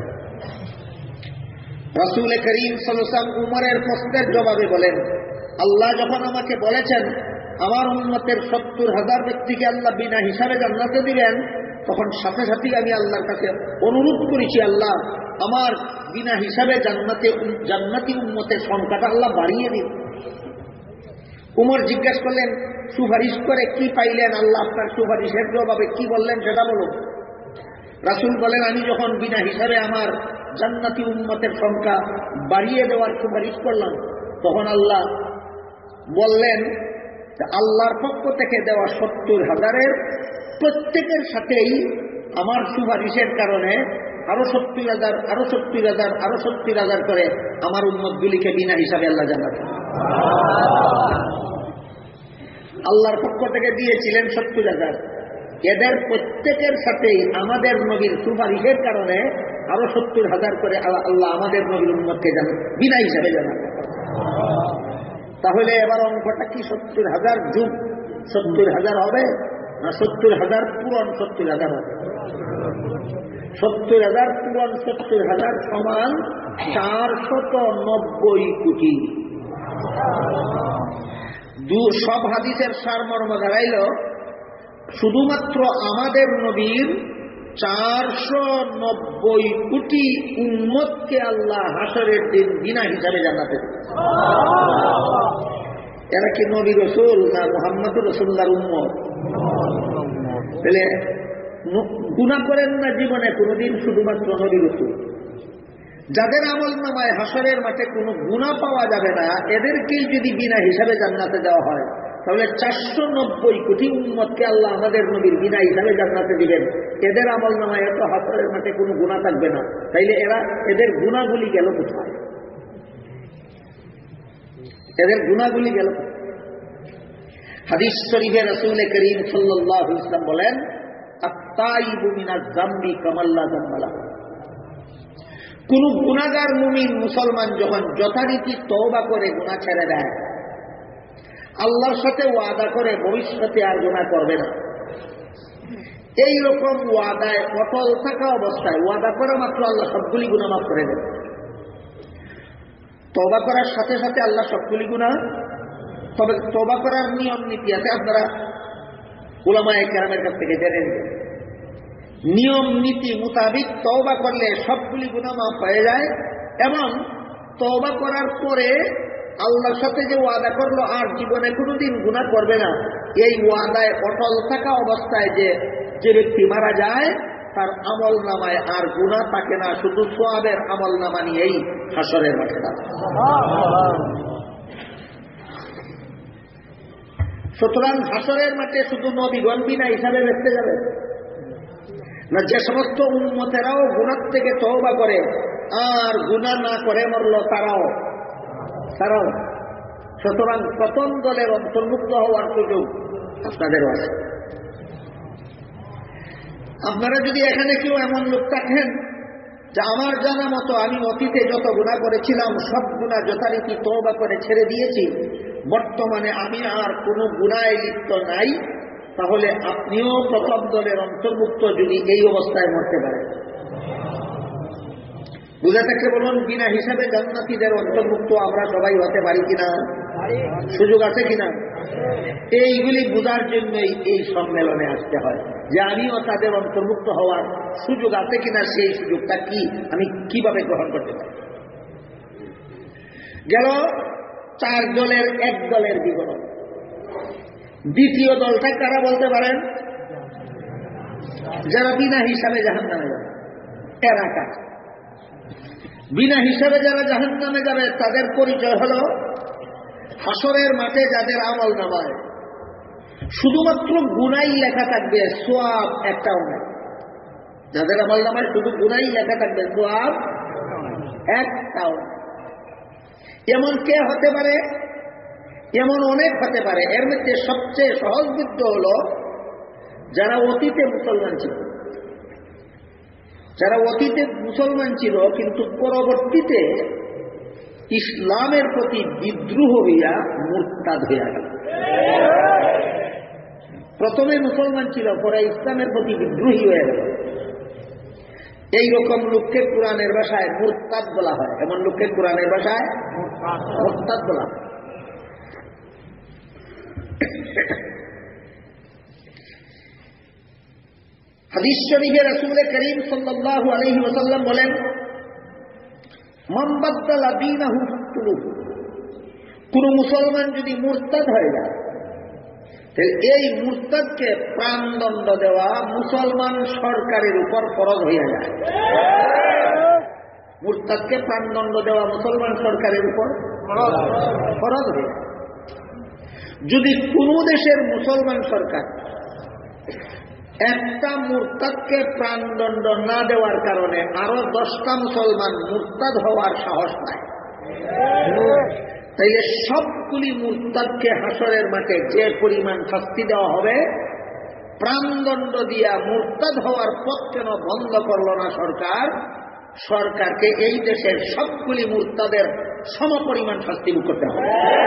রাসূল করিম সাল্লাল্লাহু আলাইহি ওয়াসাল্লাম উমরের প্রশ্নের জবাবে বলেন, আল্লাহ যখন আমাকে বলেছেন আমার উম্মতের 70,000 ব্যক্তিকে আল্লাহ বিনা হিসাবে জান্নাতে দিবেন, তখন সাথে সাথে আমি আল্লাহর কাছে অনুরোধ করেছি, আল্লাহ আমার বিনা হিসাবে জান্নাতি উম্মতের সংখ্যাটা আল্লাহ বাড়িয়ে দিন। উমর জিজ্ঞাসা করলেন, সুপারিশ করে কি পাইলেন? আল্লাহ আপনার সুপারিশের জবাবে কি বললেন সেটা বলো। রাসূল বলেন, আমি যখন বিনা হিসাবে আমার জান্নাতি উম্মতের সংখ্যা বাড়িয়ে দেওয়ার সুপারিশ করলাম, তখন আল্লাহ বললেন আল্লাহর পক্ষ থেকে দেওয়া 70,000-এর প্রত্যেকের সাথেই আমার সুপারিশের কারণে আরো 70,000, আরো 70,000, আরো 70,000 করে আমার উম্মতগুলিকে বিনা হিসাবে আল্লাহ জান্নাতে আল্লাহর পক্ষ থেকে দিয়েছিলেন 70,000। এদের প্রত্যেকের সাথেই আমাদের নবীর সুপারিশের কারণে আরো 70,000 করে আল্লাহ আমাদের নবীর উম্মতকে বিনা হিসাবে জান্নাতে। তাহলে এবার অঙ্কটা কি 70,000 যুগ 70,000 হবে না 70,000 পূরণ 70,000 হবে? 70,000 পূরণ 70,000 সমান 490 কোটি। সব হাদিসের সারমর্ম দাঁড়াইল শুধুমাত্র আমাদের নবীর 490 কোটি উম্মতকে আল্লাহ হাসরের দিন বিনা হিসাবে জান্নাতে দেবে। এরা কি নবী রাসূল না মুহাম্মদুর রাসূলুল্লাহর উম্মত? তাহলে গুনাহ করেন না জীবনে কোনোদিন শুধুমাত্র নবী রাসূল। যাদের আমল নামায় হাসরের মাঠে কোনো গুনাহ পাওয়া যাবে না, এদেরকেই যদি বিনা হিসাবে জান্নাতে দেওয়া হয়, তাহলে 490 কোটি উম্মতকে আল্লাহ আমাদের নবীর বিনা হিসাবে জান্নাতে দিবেন। এদের আমল নামায় এত হাসরের মাঠে কোনো গুনাহ থাকবে না। তাইলে এদের গুনাহগুলি গেল কোথায়? এদের গুনাহগুলি গেল। হাদিস শরীফে রাসূল করিম সাল্লাল্লাহু আলাইহি ওয়াসাল্লাম বলেন, আত-তাইবু মিনাজ যামবি কামাল্লা যামবা লাহু। কোন গুনাহগার মুমিন মুসলমান যখন যথারীতি তওবা করে গুনাহ ছেড়ে দেয়, আল্লাহর সাথে ওয়াদা করে ভবিষ্যতে আর গুনাহ করবে না, এই রকম ওয়াদায় অটল থাকা অবস্থায় ওয়াদা করা মাত্র আল্লাহ সবগুলি গুনাহ মাফ করে দেন। তওবা করার সাথে সাথে আল্লাহ সবগুলি গুনাহ, তবে তওবা করার নিয়ম নীতি আছে, আপনারা উলামায়ে কেরামের কাছ থেকে জেনে নেবেন। নিয়ম নীতি মোতাবেক তওবা করলে সবগুলি গুনাহ মাফ হয়ে যায়, এবং তওবা করার পরে আল্লাহর সাথে যে ওয়াদা করলো আর জীবনে কোনোদিন গুনাহ করবে না, এই ওয়াদায় অটল থাকা অবস্থায় যে ব্যক্তি মারা যায়, তার আমল নামায় আর গুনাহ থাকে না, শুধু সওয়াবের আমল নামা নিয়েই হাসরের মাঠে দাঁড়ায়। সুতরাং হাসরের মাঠে শুধু নবীগণ বিনা হিসাবে বেঁচতে যাবে না, যে সমস্ত উম্মতেরাও গুনাহ থেকে তওবা করে আর গুনাহ না করে মরল তারাও। সুতরাং প্রথম দলের অন্তর্ভুক্ত হওয়ার সুযোগ আপনাদেরও আছে। আপনারা যদি এখানে কেউ এমন লোক থাকেন যে আমার জানা মতো আমি অতীতে যত গুনাহ করেছিলাম সব গুনাহ যথারীতি তওবা করে ছেড়ে দিয়েছি, বর্তমানে আমি আর কোনো গুনাহে লিপ্ত নাই, তাহলে আপনিও প্রথম দলের অন্তর্ভুক্ত যদি এই অবস্থায় মরতে পারেন। বুঝে থাকলে বলুন, বিনা হিসাবে জান্নাতীদের অন্তর্ভুক্ত আমরা সবাই হতে পারি কিনা, সুযোগ আছে কিনা? এইগুলি বোঝার জন্যই এই সম্মেলনে আসতে হয় যে আমিও তাদের অন্তর্ভুক্ত হওয়ার সুযোগ আছে কিনা, সেই সুযোগটা কি, আমি কিভাবে গ্রহণ করতে পারি। গেল 4 দলের 1 দলের বিবরণ। দ্বিতীয় দলটা কারা বলতে পারেন? যারা বিনা হিসাবে জাহান্নামে যাবে। এরা কারা? বিনা হিসাবে যারা জাহান্নামে যাবে তাদের পরিচয় হল হাসরের মাঠে যাদের আমল নামায় শুধুমাত্র গুনাই লেখা থাকবে, সওয়াব একটাও না। যাদের আমল নামায় শুধু গুনাই লেখা থাকবে, সওয়াব একটাও। এমন কে হতে পারে? এমন অনেক হতে পারে। এর মধ্যে সবচেয়ে সহজবিদ্ধ হল যারা অতীতে মুসলমান ছিল। যারা অতীতে মুসলমান ছিল কিন্তু পরবর্তীতে ইসলামের প্রতি বিদ্রোহ হইয়া মুরতাদ হইয়া গেল। প্রথমে মুসলমান ছিল, পরে ইসলামের প্রতি বিদ্রোহী হয়ে গেল। এইরকম লোককে কোরআনের ভাষায় মুরতাদ বলা হয়। এমন লোককে কোরআনের ভাষায় মুরতাদ বলা হয়। হাদিস শরীফে রাসূল করিম সাল্লাল্লাহু আলাইহি ওয়াসাল্লাম বলেন, মান বাদদালা দীনাহু ফাকতুলুহু। কোন মুসলমান যদি মুরতাদ হয়ে যায়, তাহলে এই মুরতাদকে প্রাণদণ্ড দেওয়া মুসলমান সরকারের উপর ফরজ হইয়া যায়। মুরতাদকে প্রাণদণ্ড দেওয়া মুসলমান সরকারের উপর ফরজ হয়ে যায়। যদি কোন দেশের মুসলমান সরকার একটা মুরতাদকে প্রাণদণ্ড না দেওয়ার কারণে আরো 10টা মুসলমান মুরতাদ হওয়ার সাহস পায়, তাইলে সবগুলি মুরতাদকে হাসরের মাঠে যে পরিমাণ শাস্তি দেওয়া হবে, প্রাণদণ্ড দিয়া মুরতাদ হওয়ার পথ কেন বন্ধ করল না সরকার? সরকারকে এই দেশের সবগুলি মুরতাদের সমপরিমাণ শাস্তি ভোগ করতে হবে।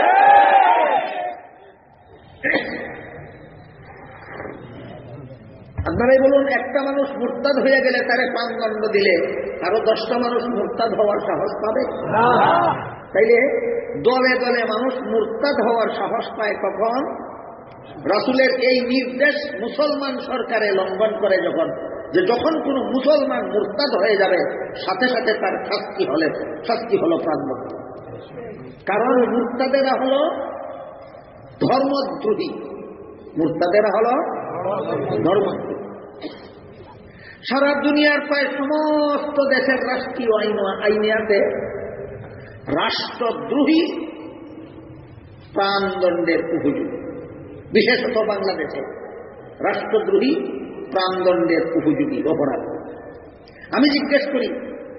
আপনারাই বলুন, একটা মানুষ মুরতাদ হয়ে গেলে তারে প্রাণদণ্ড দিলে আরো 10টা মানুষ মুরতাদ হওয়ার সাহস পাবে? তাইলে দলে দলে মানুষ মুরতাদ হওয়ার সাহস পায় কখন? রাসূলের এই নির্দেশ মুসলমান সরকারে লঙ্ঘন করে যখন, যে যখন কোন মুসলমান মুরতাদ হয়ে যাবে সাথে সাথে তার শাস্তি হলো প্রাণদণ্ড। কারণ মুরতাদেরা হলো ধর্মদ্রোহী। মুরতাদেরা হলো ধর্মদ্রোহী। সারা দুনিয়ার প্রায় সমস্ত দেশের রাষ্ট্রীয় আইনে আছে রাষ্ট্রদ্রোহী প্রাণদণ্ডের উপযোগী। বিশেষত বাংলাদেশে রাষ্ট্রদ্রোহী প্রাণদণ্ডের উপযোগী অপরাধ। আমি জিজ্ঞেস করি,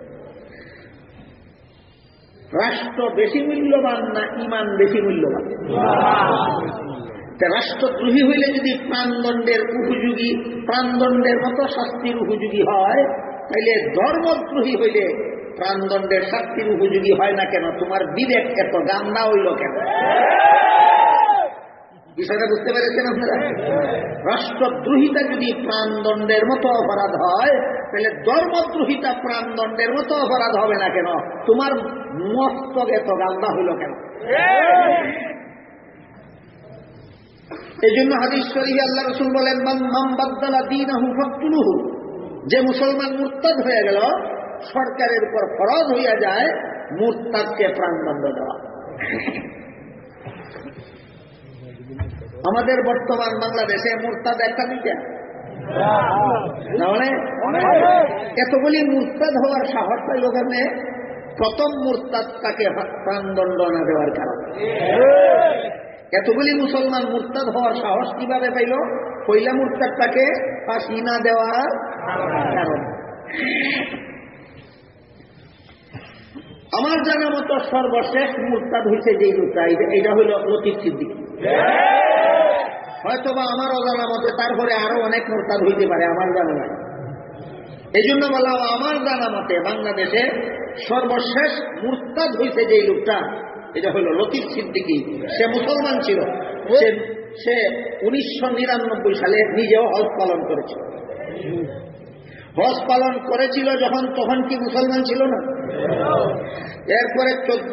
রাষ্ট্র বেশি মূল্যবান না ইমান বেশি মূল্যবান? রাষ্ট্রদ্রোহী হইলে যদি প্রাণদণ্ডের উপযোগী, প্রাণদণ্ডের মতো শাস্তির উপযোগী হয়, তাইলে ধর্মদ্রোহী হইলে প্রাণদণ্ডের শাস্তির উপযোগী হয় না কেন? তোমার বিবেক এত গান্দা হইল কেন? বিষয়টা বুঝতে পেরেছেন আপনারা? রাষ্ট্রদ্রোহিতা যদি প্রাণদণ্ডের মতো অপরাধ হয়, তাহলে ধর্মদ্রোহিতা প্রাণদণ্ডের মতো অপরাধ হবে না কেন? তোমার মস্তক এত গান্দা হইল কেন? এই জন্য হাদিস শরীফে আল্লাহ রাসূল বলেন, মান বাদদালা দীনাহু ফাকতুলুহু। যে মুসলমান মুরতাদ হয়ে গেল, সরকারের উপর ফরজ হইয়া যায় মুরতাদকে প্রাণদণ্ড দেওয়া। আমাদের বর্তমান বাংলাদেশে মুরতাদ একটা দুইটা না, এতগুলি মুরতাদ হওয়ার সাহস পাইল কারণে প্রথম মুরতাদ তাকে প্রাণদণ্ড না দেওয়ার কারণে। এতগুলি মুসলমান মুরতাদ হওয়ার সাহস কিভাবে পাইল? পয়লা মুরতাদটাকে ফাঁসি না দেওয়ার কারণে। আমার জানা মতো সর্বশেষ মুরতাদ হইছে যে লোকটা, এটা হইল লতিফ সিদ্দিকী। হয়তোবা আমার অজানা মতে তারপরে আরো অনেক মুরতাদ হইতে পারে, আমার জানা নাই। এই জন্য বললাম, আমার জানা মতে বাংলাদেশে সর্বশেষ মুরতাদ হইছে যে লোকটা, এটা হইল লতিফ সিদ্দিকী। সে মুসলমান ছিল। সে 1999 সালে নিজেও হজ পালন করেছিল। হজ পালন করেছিল যখন, তখন কি মুসলমান ছিল না? এরপরে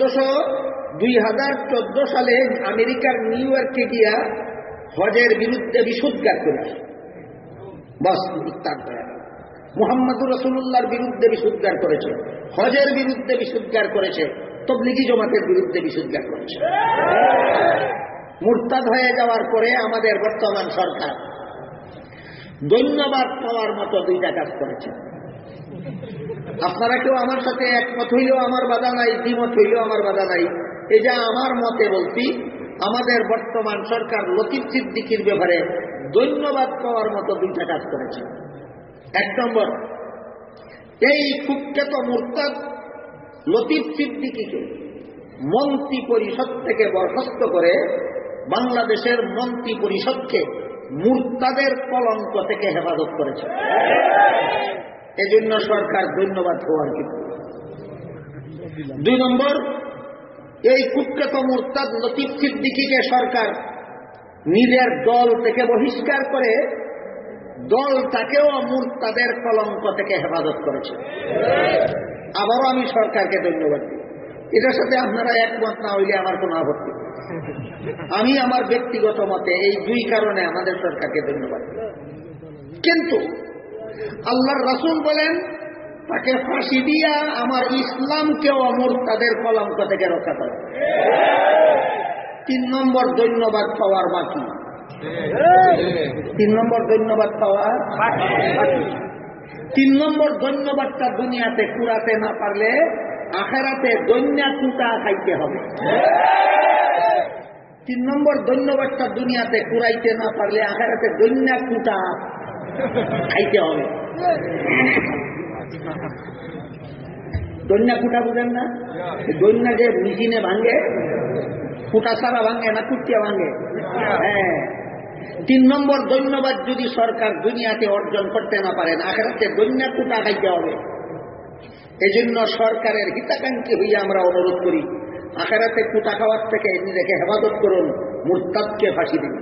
2014 সালে আমেরিকার নিউ ইয়র্কে গিয়া হজের বিরুদ্ধে বিষোদ্গার করেছে। বাস মুরতাদ হয়ে গেল। মুহাম্মদুর রাসূলুল্লাহর বিরুদ্ধে বিষোদ্গার করেছে, হজের বিরুদ্ধে বিষোদ্গার করেছে, তবলিগি জমাতের বিরুদ্ধে বিষোদ্গার করেছে। মুরতাদ হয়ে যাওয়ার পরে আমাদের বর্তমান সরকার ধন্যবাদ পাওয়ার মতো দুইটা কাজ করেছে। আপনারা কেউ আমার সাথে একমত হইলেও আমার বাধা নাই, দ্বিমত হইলেও আমার বাধা নাই। এই যে আমার মতে বলছি, আমাদের বর্তমান সরকার লতিফ সিদ্দিকীর ব্যাপারে ধন্যবাদ পাওয়ার মতো দুইটা কাজ করেছে। 1 নম্বর, এই কুখ্যাত মুরতাদ লতিফ সিদ্দিকীকে মন্ত্রী পরিষদ থেকে বরখাস্ত করে বাংলাদেশের মন্ত্রী পরিষদকে মুরতাদের কলঙ্ক থেকে হেফাজত করেছে। এজন্য সরকার ধন্যবাদ হওয়ার কিন্তু। 2 নম্বর, এই কুখ্যাত মুরতাদ লতিফ সিদ্দিকীকে সরকার নিজের দল থেকে বহিষ্কার করে দলটাকেও মুরতাদের কলঙ্ক থেকে হেফাজত করেছে। আবারও আমি সরকারকে ধন্যবাদ দিই। এটার সাথে আপনারা একমত না হইলে আমার কোনো আপত্তি। আমি আমার ব্যক্তিগত মতে এই 2 কারণে আমাদের সরকারকে ধন্যবাদ দিই। কিন্তু আল্লাহর রাসূল বলেন তাকে ফাঁসি দিয়া আমার ইসলামকেও মুরতাদের কলঙ্ক থেকে রক্ষা করে। 3 নম্বর ধন্যবাদ পাওয়ার বাকি। 3 নম্বর ধন্যবাদ পাওয়া, 3 নম্বর ধন্যবাদটা দুনিয়াতে কুড়াতে না পারলে আখেরাতে দৈন্যা কুটা খাইতে হবে। 3 নম্বর ধন্যবাদটা দুনিয়াতে কুড়াইতে না পারলে আখেরাতে দৈন্যা কুটা খাইতে হবে। দৈন্যা কুটা বুঝেন না? দৈন্যা যে মেশিনে ভাঙে, কুটা ছাড়া ভাঙে না কুটিয়া ভাঙে? হ্যাঁ। 3 নম্বর ধন্যবাদ যদি সরকার দুনিয়াতে অর্জন করতে না পারেন, আখেরাতে দৈন্যা কুটা খাইতে হবে। এজন্য সরকারের হিতাকাঙ্ক্ষী হইয়া আমরা অনুরোধ করি, আখেরাতে কুটা খাওয়ার থেকে নিজেকে হেফাজত করুন, মুরতাদকে ফাঁসি দিন।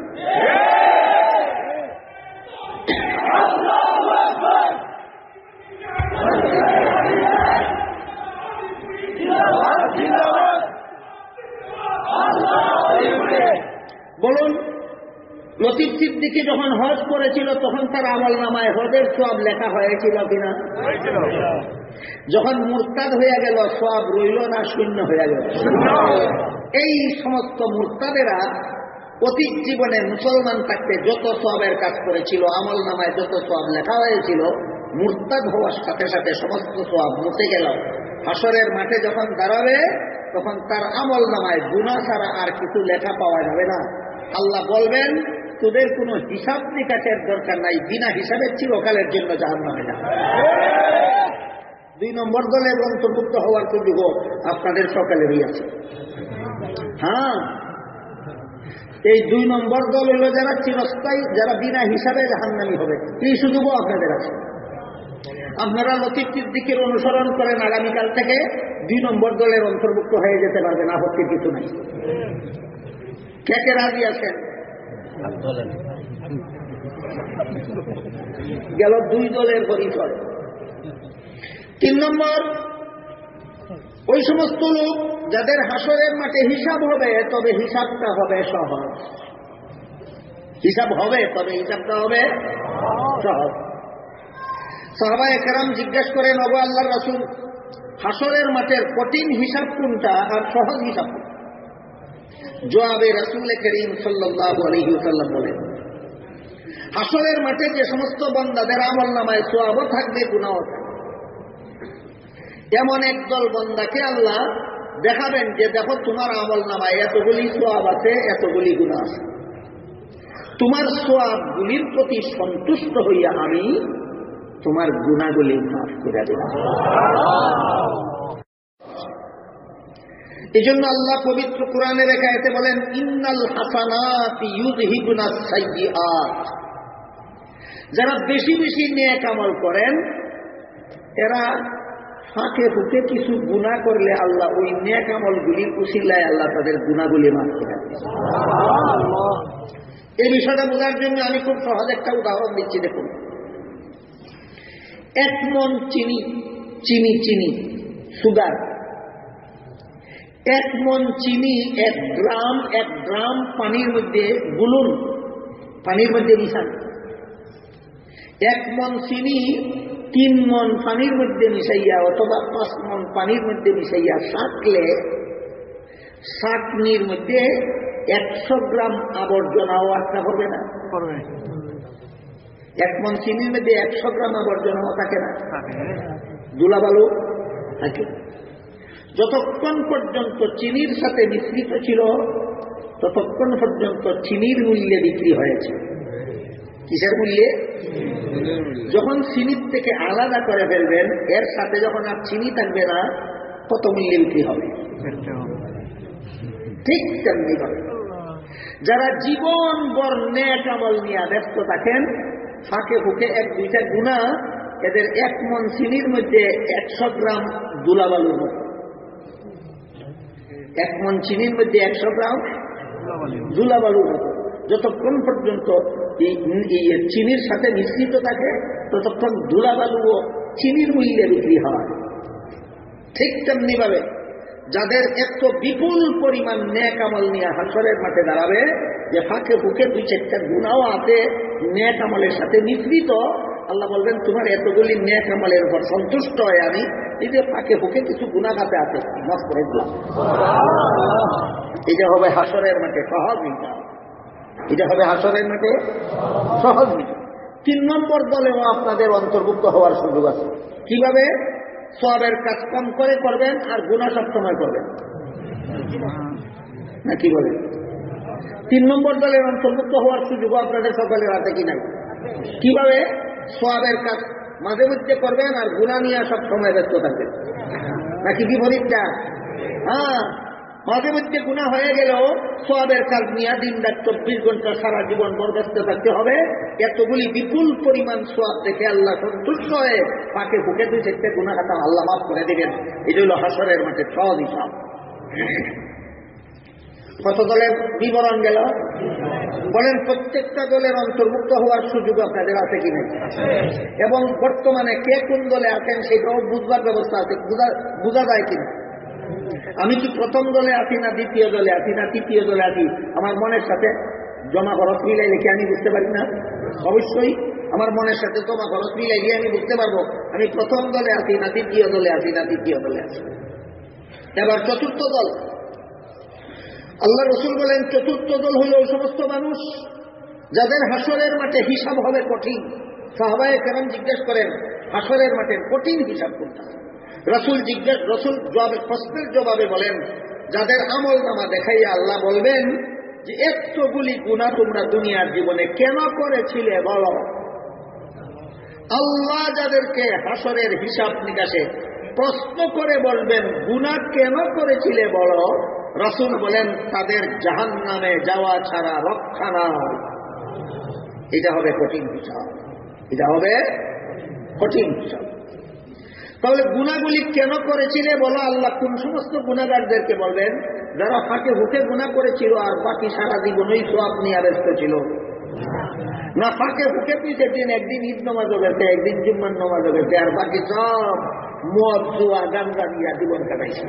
বলুন, লতিফ সিদ্দিকী যখন হজ করেছিল তখন তার আমল নামায় হজের সওয়াব লেখা হয়েছিল কিনা? যখন মুরতাদ হয়ে গেল সওয়াব রইল না শূন্য হয়ে গেল? এই সমস্ত মুরতাদেরা অতীত জীবনে মুসলমান থাকতে যত সওয়াবের কাজ করেছিল, আমল নামায় যত সওয়াব লেখা হয়েছিল, মুরতাদ হওয়ার সাথে সাথে সমস্ত সওয়াব মুছে গেল। হাসরের মাঠে যখন দাঁড়াবে তখন তার আমল নামায় গুনাহ ছাড়া আর কিছু লেখা পাওয়া যাবে না। আল্লাহ বলবেন, তোদের কোনো হিসাব নিকাশের দরকার নাই, বিনা হিসাবে চিরকালের জন্য জাহান্নামে যাবে। 2 নম্বর দলের অন্তর্ভুক্ত হওয়ার সুযোগ আপনাদের সকালেরই আছে। হ্যাঁ, এই 2 নম্বর দল হলো যারা চিরস্থায়ী, যারা বিনা হিসাবে জাহান্নামী হবে, এই সুযোগও আপনাদের আছে। আপনারা লতিফ সিদ্দিকীর অনুসরণ করেন, আগামীকাল থেকে 2 নম্বর দলের অন্তর্ভুক্ত হয়ে যেতে পারবেন, আপত্তির কিছু নাই। কে কে রাজি আছেন? গেল 2 দলের পরিচয়। 3 নম্বর, ওই সমস্ত লোক যাদের হাসরের মাঠে হিসাব হবে, তবে হিসাবটা হবে সহজ। হিসাব হবে, তবে হিসাবটা হবে সহজ। সাহাবায়ে কেরাম জিজ্ঞেস করেন, ওগো আল্লাহর রাসূল, হাসরের মাঠের কঠিন হিসাব কোনটা আর সহজ হিসাব কোনটা? জবাবে রাসূল করিম সাল্লাল্লাহু আলাইহি ওয়াসাল্লাম বলেন, হাসরের মাঠে যে সমস্ত বান্দাদের আমলনামায় সওয়াবও থাকবে, গুনাহও থাকবে, এমন একদল বান্দাকে আল্লাহ দেখাবেন যে দেখো তোমার আমলনামায় এতগুলি সওয়াব আছে, এতগুলি গুনাহ আছে। তোমার সওয়াবগুলির প্রতি সন্তুষ্ট হইয়া আমি তোমার গুনাহগুলি মাফ করে দেব। এজন্য আল্লাহ পবিত্র কোরআনের এক আয়াতে বলেন, ইন্নাল হাসানাতি ইউযহিবুনাস সাইয়্যাত। যারা বেশি বেশি নেক আমল করেন, এরা ফাঁকে ফুঁকে কিছু গুনাহ করলে আল্লাহ ওই নেক আমলগুলির উসিলায় আল্লাহ তাদের গুনাহগুলি মাফ করে দেন। এই বিষয়টা বোঝার জন্য আমি খুব সহজ একটা উদাহরণ দিচ্ছি। দেখুন, 1 মণ চিনি সুগার, 1 মণ চিনি 1 গ্রাম পানির মধ্যে গুলুন, পানির মধ্যে মিশান। 1 মণ চিনি 3 মণ পানির মধ্যে মিশাইয়া অথবা 5 মণ পানির মধ্যে মিশাইয়া ছাঁকলে ছাঁকনির মধ্যে 100 গ্রাম আবর্জনাও আটকা পড়বে না। 1 মণ চিনির মধ্যে 100 গ্রাম আবর্জনাও থাকে না, ধুলাবালু থাকে। যতক্ষণ পর্যন্ত চিনির সাথে মিশ্রিত ছিল ততক্ষণ পর্যন্ত চিনির মূল্যে বিক্রি হয়েছে। কিসের মূল্যে? যখন চিনির থেকে আলাদা করে ফেলবেন, এর সাথে যখন আর চিনি থাকবে না, কত মূল্যে বিক্রি হবে? ঠিক তেমনি হবে যারা জীবন ভর নেক আমল নিয়ে ব্যস্ত থাকেন, ফাঁকে ফুঁকে 1-2টা গুনাহ এদের 1 মণ চিনির মধ্যে 100 গ্রাম ধুলাবালুর মতো। 1 মণ চিনির মধ্যে 100 গ্রাম ধুলাবালুর মতো। যতক্ষণ পর্যন্ত চিনির সাথে মিশ্রিত থাকে ততক্ষণ ধুলাবালুও চিনির মূল্যে বিক্রি হয়। ঠিক তেমনি ভাবে যাদের এত বিপুল পরিমাণ নেক আমল নিয়ে হাসরের মাঠে দাঁড়াবে, যে ফাঁকে ফুঁকে 2-4টা গুনাহ আছে নেক আমলের সাথে মিশ্রিত, আল্লাহ বলবেন তোমার এতগুলি নেক আমলের উপর সন্তুষ্ট হয়ে আমি এই যে ফাঁকে ফুঁকে কিছু গুনাহ আছে মাফ করে দিলাম। এটা হবে হাসরের মাঠে সহজ হিসাব, এটা হবে হাসরের মাঠে সহজ হিসাব। 3 নম্বর দলেও আপনাদের অন্তর্ভুক্ত হওয়ার সুযোগ আছে। কিভাবে? সওয়াবের কাজ কম করে করবেন আর গুনাহ সব সময় করবেন, না কি বলেন? 3 নম্বর দলের অন্তর্ভুক্ত হওয়ার সুযোগ আপনাদের সকলের হাতে কি নাই? কিভাবে? সওয়াবের কাজ মাঝে মধ্যে করবেন আর গুনাহ নিয়ে সব সময় ব্যস্ত থাকবেন, নাকি বিপরীতটা? হ্যাঁ, মাঝে মধ্যে গুনাহ হয়ে গেলেও সওয়াবের কাজ নিয়ে দিন-রাত 24 ঘন্টা সারা জীবন ব্যস্ত থাকতে হবে। এতগুলি বিপুল পরিমাণ সওয়াব দেখে আল্লাহ সন্তুষ্ট হয়ে ফাঁকে ফুঁকে 2-4টা গুনাহ খাতা আল্লাহ মাফ করে দিবেন। এটা হলো হাসরের মাঠে সহজ হিসাব। কত দলের বিবরণ গেল? বলেন প্রত্যেকটা দলের অন্তর্ভুক্ত হওয়ার সুযোগ আপনাদের আছে কিনা? এবং বর্তমানে কে কোন দলে আছেন সেটাও বুঝবার ব্যবস্থা আছে, বোঝা যায় কিনা? আমি কি প্রথম দলে আছি না দ্বিতীয় দলে আছি না তৃতীয় দলে আছি? আমার মনের সাথে জমা খরচ মিলাইলে কি আমি বুঝতে পারি না? অবশ্যই আমার মনের সাথে জমা খরচ মিলাইলে আমি বুঝতে পারবো আমি প্রথম দলে আছি না দ্বিতীয় দলে আছি না তৃতীয় দলে আছি। এবার চতুর্থ দল, আল্লাহ রসুল বলেন চতুর্থ দল হইল ওই সমস্ত মানুষ যাদের হাসরের মাঠে হিসাব হবে কঠিন। সাহাবায়ে কেরাম জিজ্ঞেস করেন হাসরের মাঠে কঠিন হিসাব করতে। রসুল প্রশ্নের জবাবে বলেন যাদের আমল নামা দেখাইয়া আল্লাহ বলবেন যে এতগুলি গুনাহ তোমরা দুনিয়ার জীবনে কেন করেছিলে বলো। আল্লাহ যাদেরকে হাসরের হিসাব নিকাশে প্রশ্ন করে বলবেন গুনাহ কেন করেছিলে বলো, রাসূল বলেন তাদের জাহান্নামে যাওয়া ছাড়া রক্ষা নাই। এটা হবে কঠিন হিসাব, এটা হবে কঠিন হিসাব। তাহলে গুনাহগুলি কেন করেছিলে বলো, আল্লাহ কোন সমস্ত গুনাহগারদেরকে বলবেন? যারা ফাঁকে হুকে গুনাহ করেছিল আর বাকি সারা জীবনই সওয়াব নিয়ে ব্যস্ত ছিল। না ফাঁকে হুকে পিছে দিন একদিন ঈদ নামাজও গেছে, একদিন জুম্মার নামাজও গেছে, আর বাকি সব মদ জুয়া গান্দা নিয়ে জীবন কাটাইছে।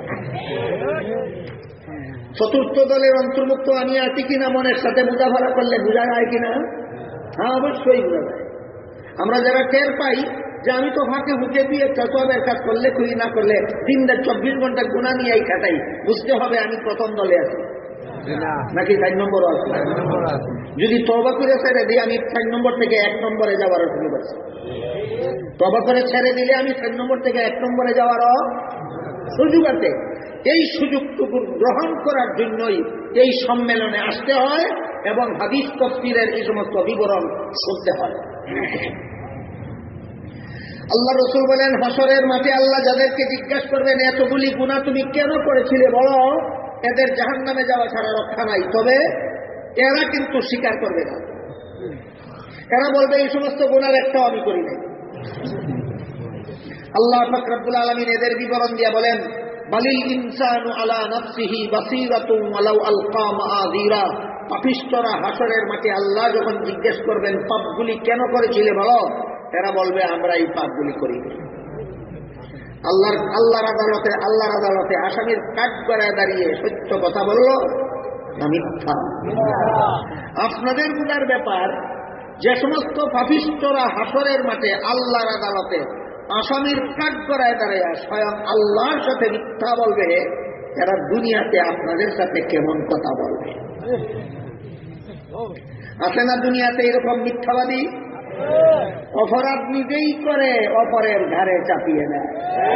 চতুর্থ দলের অন্তর্ভুক্ত আমি আছি কিনা মনের সাথে বোঝাফারা করলে বোঝা যায় কিনা? হ্যাঁ, অবশ্যই বোঝা যায়। আমরা যারা টের পাই যে আমি তো ফাঁকে হুকে দিয়ে সওয়াবের কাজ করলে খুলি না করলে দিন-রাত 24 ঘন্টা গুনাহ নিয়েই কাটাই, বুঝতে হবে আমি প্রথম দলে আছি নাকি 4 নম্বর আছে। যদি তওবা করে ছেড়ে দিই আমি 4 নম্বর থেকে 1 নম্বরে যাওয়ার সুযোগ আছে। তওবা করে ছেড়ে দিলে আমি 4 নম্বর থেকে 1 নম্বরে যাওয়ারও সুযোগ আছে। এই সুযোগটুকু গ্রহণ করার জন্যই এই সম্মেলনে আসতে হয় এবং হাদিস তাফসীরের এই সমস্ত বিবরণ শুনতে হয়। আল্লাহ রসুল বলেন হাসরের মাঠে আল্লাহ যাদেরকে জিজ্ঞাসা করবেন এতগুলি গুনাহ তুমি কেন করেছিলে বলো, এদের জাহান্নামে যাওয়া ছাড়া রক্ষা নাই। তবে এরা কিন্তু স্বীকার করবে না, এরা বলবে এই সমস্ত গুনার একটাও আমি করি নাই। আল্লাহ পাক রব্বুল আলামিন এদের বিবরণ দিয়ে বলেন বালিল ইনসানু আলা নাফসিহি বাসীরাতুন ওয়ালাউ আলকা মাআযীরা। পাপিষ্ঠরা হাসরের মাঠে আল্লাহ যখন জিজ্ঞেস করবেন পাপগুলি কেন করেছিলে বলো, এরা বলবে আমরা এই পাপগুলি করি। আল্লাহর আদালতে আসামির কাঠ গড়ায় দাঁড়িয়ে সত্য কথা বলল না মিথ্যা? আপনাদের গুনার ব্যাপার, যে সমস্ত পাপিষ্ঠরা হাসরের মাঠে আল্লাহর আদালতে আসামির কাঠ গড়ায় দাঁড়িয়ে স্বয়ং আল্লাহর সাথে মিথ্যা বলবে, এরা দুনিয়াতে আপনাদের সাথে কেমন কথা বলবে? আছে না দুনিয়াতে এরকম মিথ্যাবাদী? অপরাধ নিজেই করে অপরের ঘাড়ে চাপিয়ে দেয়।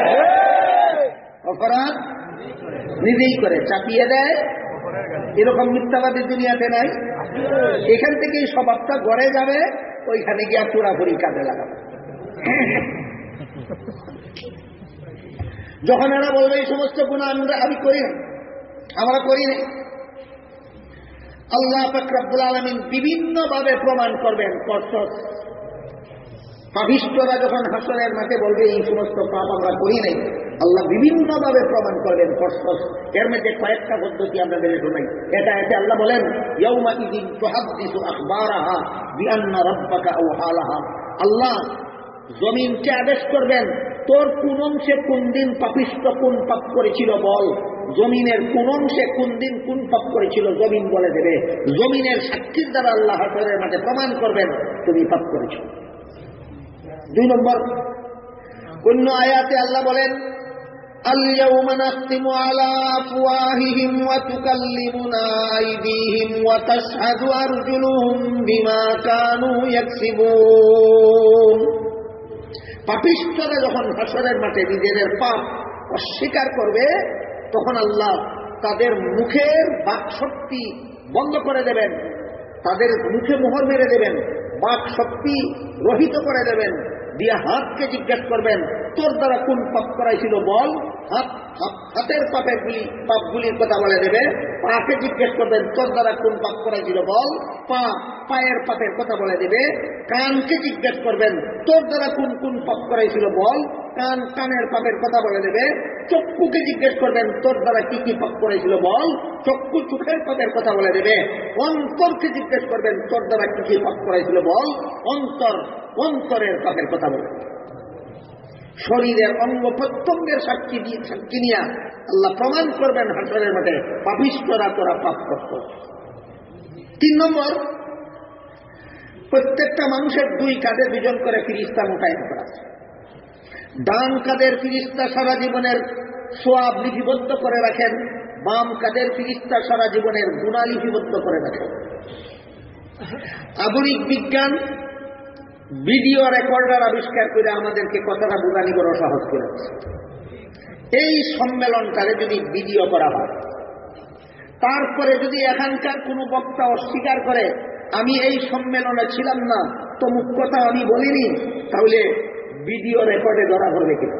অপরাধ নিজেই করে চাপিয়ে দেয়, এরকম মিথ্যাবাদী দুনিয়াতে নাই। এখান থেকেই স্বভাবটা গড়ে যাবে, ওইখানে গিয়া চোরাফুরি কাজে লাগাবে। যখন এরা বলবে এই সমস্ত গুনাহ আমি করি না, আমরা করি না, আল্লাহ পাক রব্বুল আলামিন বিভিন্ন ভাবে প্রমাণ করবেন করছস। পাপিষ্ঠরা যখন হাসরের মাঠে বলবে এই সমস্ত পাপ আমরা করি নাই, আল্লাহ বিভিন্ন ভাবে প্রমাণ করবেন করছস। এর মধ্যে কয়েকটা পদ্ধতি আপনাদের শোনাই। এটা এতে আল্লাহ বলেন ইয়াউমা ইযিন তুহাদ্দিসু আখবারাহা বিআন্না রাব্বাকা আওহা লাহা। আল্লাহ জমিনকে আদেশ করবেন, তোর কোন অংশে কোন দিন পাপিষ্ঠ কোন পাপ করেছিল বল। জমিনের কোন অংশে কোন দিন কোন পাপ করেছিল জমিন বলে দেবে। জমিনের সাক্ষীর দ্বারা আল্লাহ হাসরের মাঠে প্রমাণ করবেন তুমি পাপ করেছ। 2 নম্বর, অন্য আয়াতে আল্লাহ বলেন আল-ইয়াওমা নাখতিমু আলা আফওয়াহিহিম ওয়া তুকাল্লিমুনা আইদিহিম ওয়া তাশহাদু আরজুলুহুম বিমা কানু ইয়াকসিবুন। পাপিষ্ঠরা যখন হাসরের মাঠে নিজেদের পাপ অস্বীকার করবে, তখন আল্লাহ তাদের মুখের বাকশক্তি বন্ধ করে দেবেন, তাদের মুখে মোহর মেরে দেবেন, বাকশক্তি রহিত করে দেবেন। দিয়ে হাতকে জিজ্ঞেস করবেন তোর দ্বারা কোন পাপ করাইছিল বল। হাতের পাপগুলির কথা বলে দেবে। পাকে জিজ্ঞেস করবেন তোর দ্বারা কোন পাপ করাইছিল বল। পায়ের পাপের কথা বলে দেবে। কানকে জিজ্ঞেস করবেন তোর দ্বারা কোন কোন পাপ করাইছিল বল। কানের পাপের কথা বলে দেবে। চক্ষুকে জিজ্ঞেস করবেন তোর দ্বারা কি কি পাপ করেছিল বল। চোখের পাপের কথা বলে দেবে। অন্তরকে জিজ্ঞেস করবেন তোর দ্বারা কি কি পাপ করাইছিল বল। অন্তরের পাপের কথা বলে। শরীরের অঙ্গ প্রত্যঙ্গের সাক্ষী নিয়ে আল্লাহ প্রমাণ করবেন হাসরের মাঠে পাপিষ্ঠরা তোরা পাপ করত। 3 নম্বর, প্রত্যেকটা মানুষের 2 কাঁধে 2 জন করে ফিরিস্তা মোতায়েন করা আছে। ডান কাঁধের ফিরিস্তা সারা জীবনের সওয়াব লিপিবদ্ধ করে রাখেন, বাম কাঁধের ফিরিস্তা সারা জীবনের গুনাহ লিপিবদ্ধ করে রাখেন। আধুনিক বিজ্ঞান ভিডিও রেকর্ডার আবিষ্কার করে আমাদেরকে কথাটা বোঝানি বড় সহজ করেছে। এই সম্মেলনটারে যদি ভিডিও করা হয়, তারপরে যদি এখানকার কোনো বক্তা অস্বীকার করে আমি এই সম্মেলনে ছিলাম না, তো মুখ কথা আমি বলিনি, তাহলে ভিডিও রেকর্ডে ধরা পড়বে কিনা?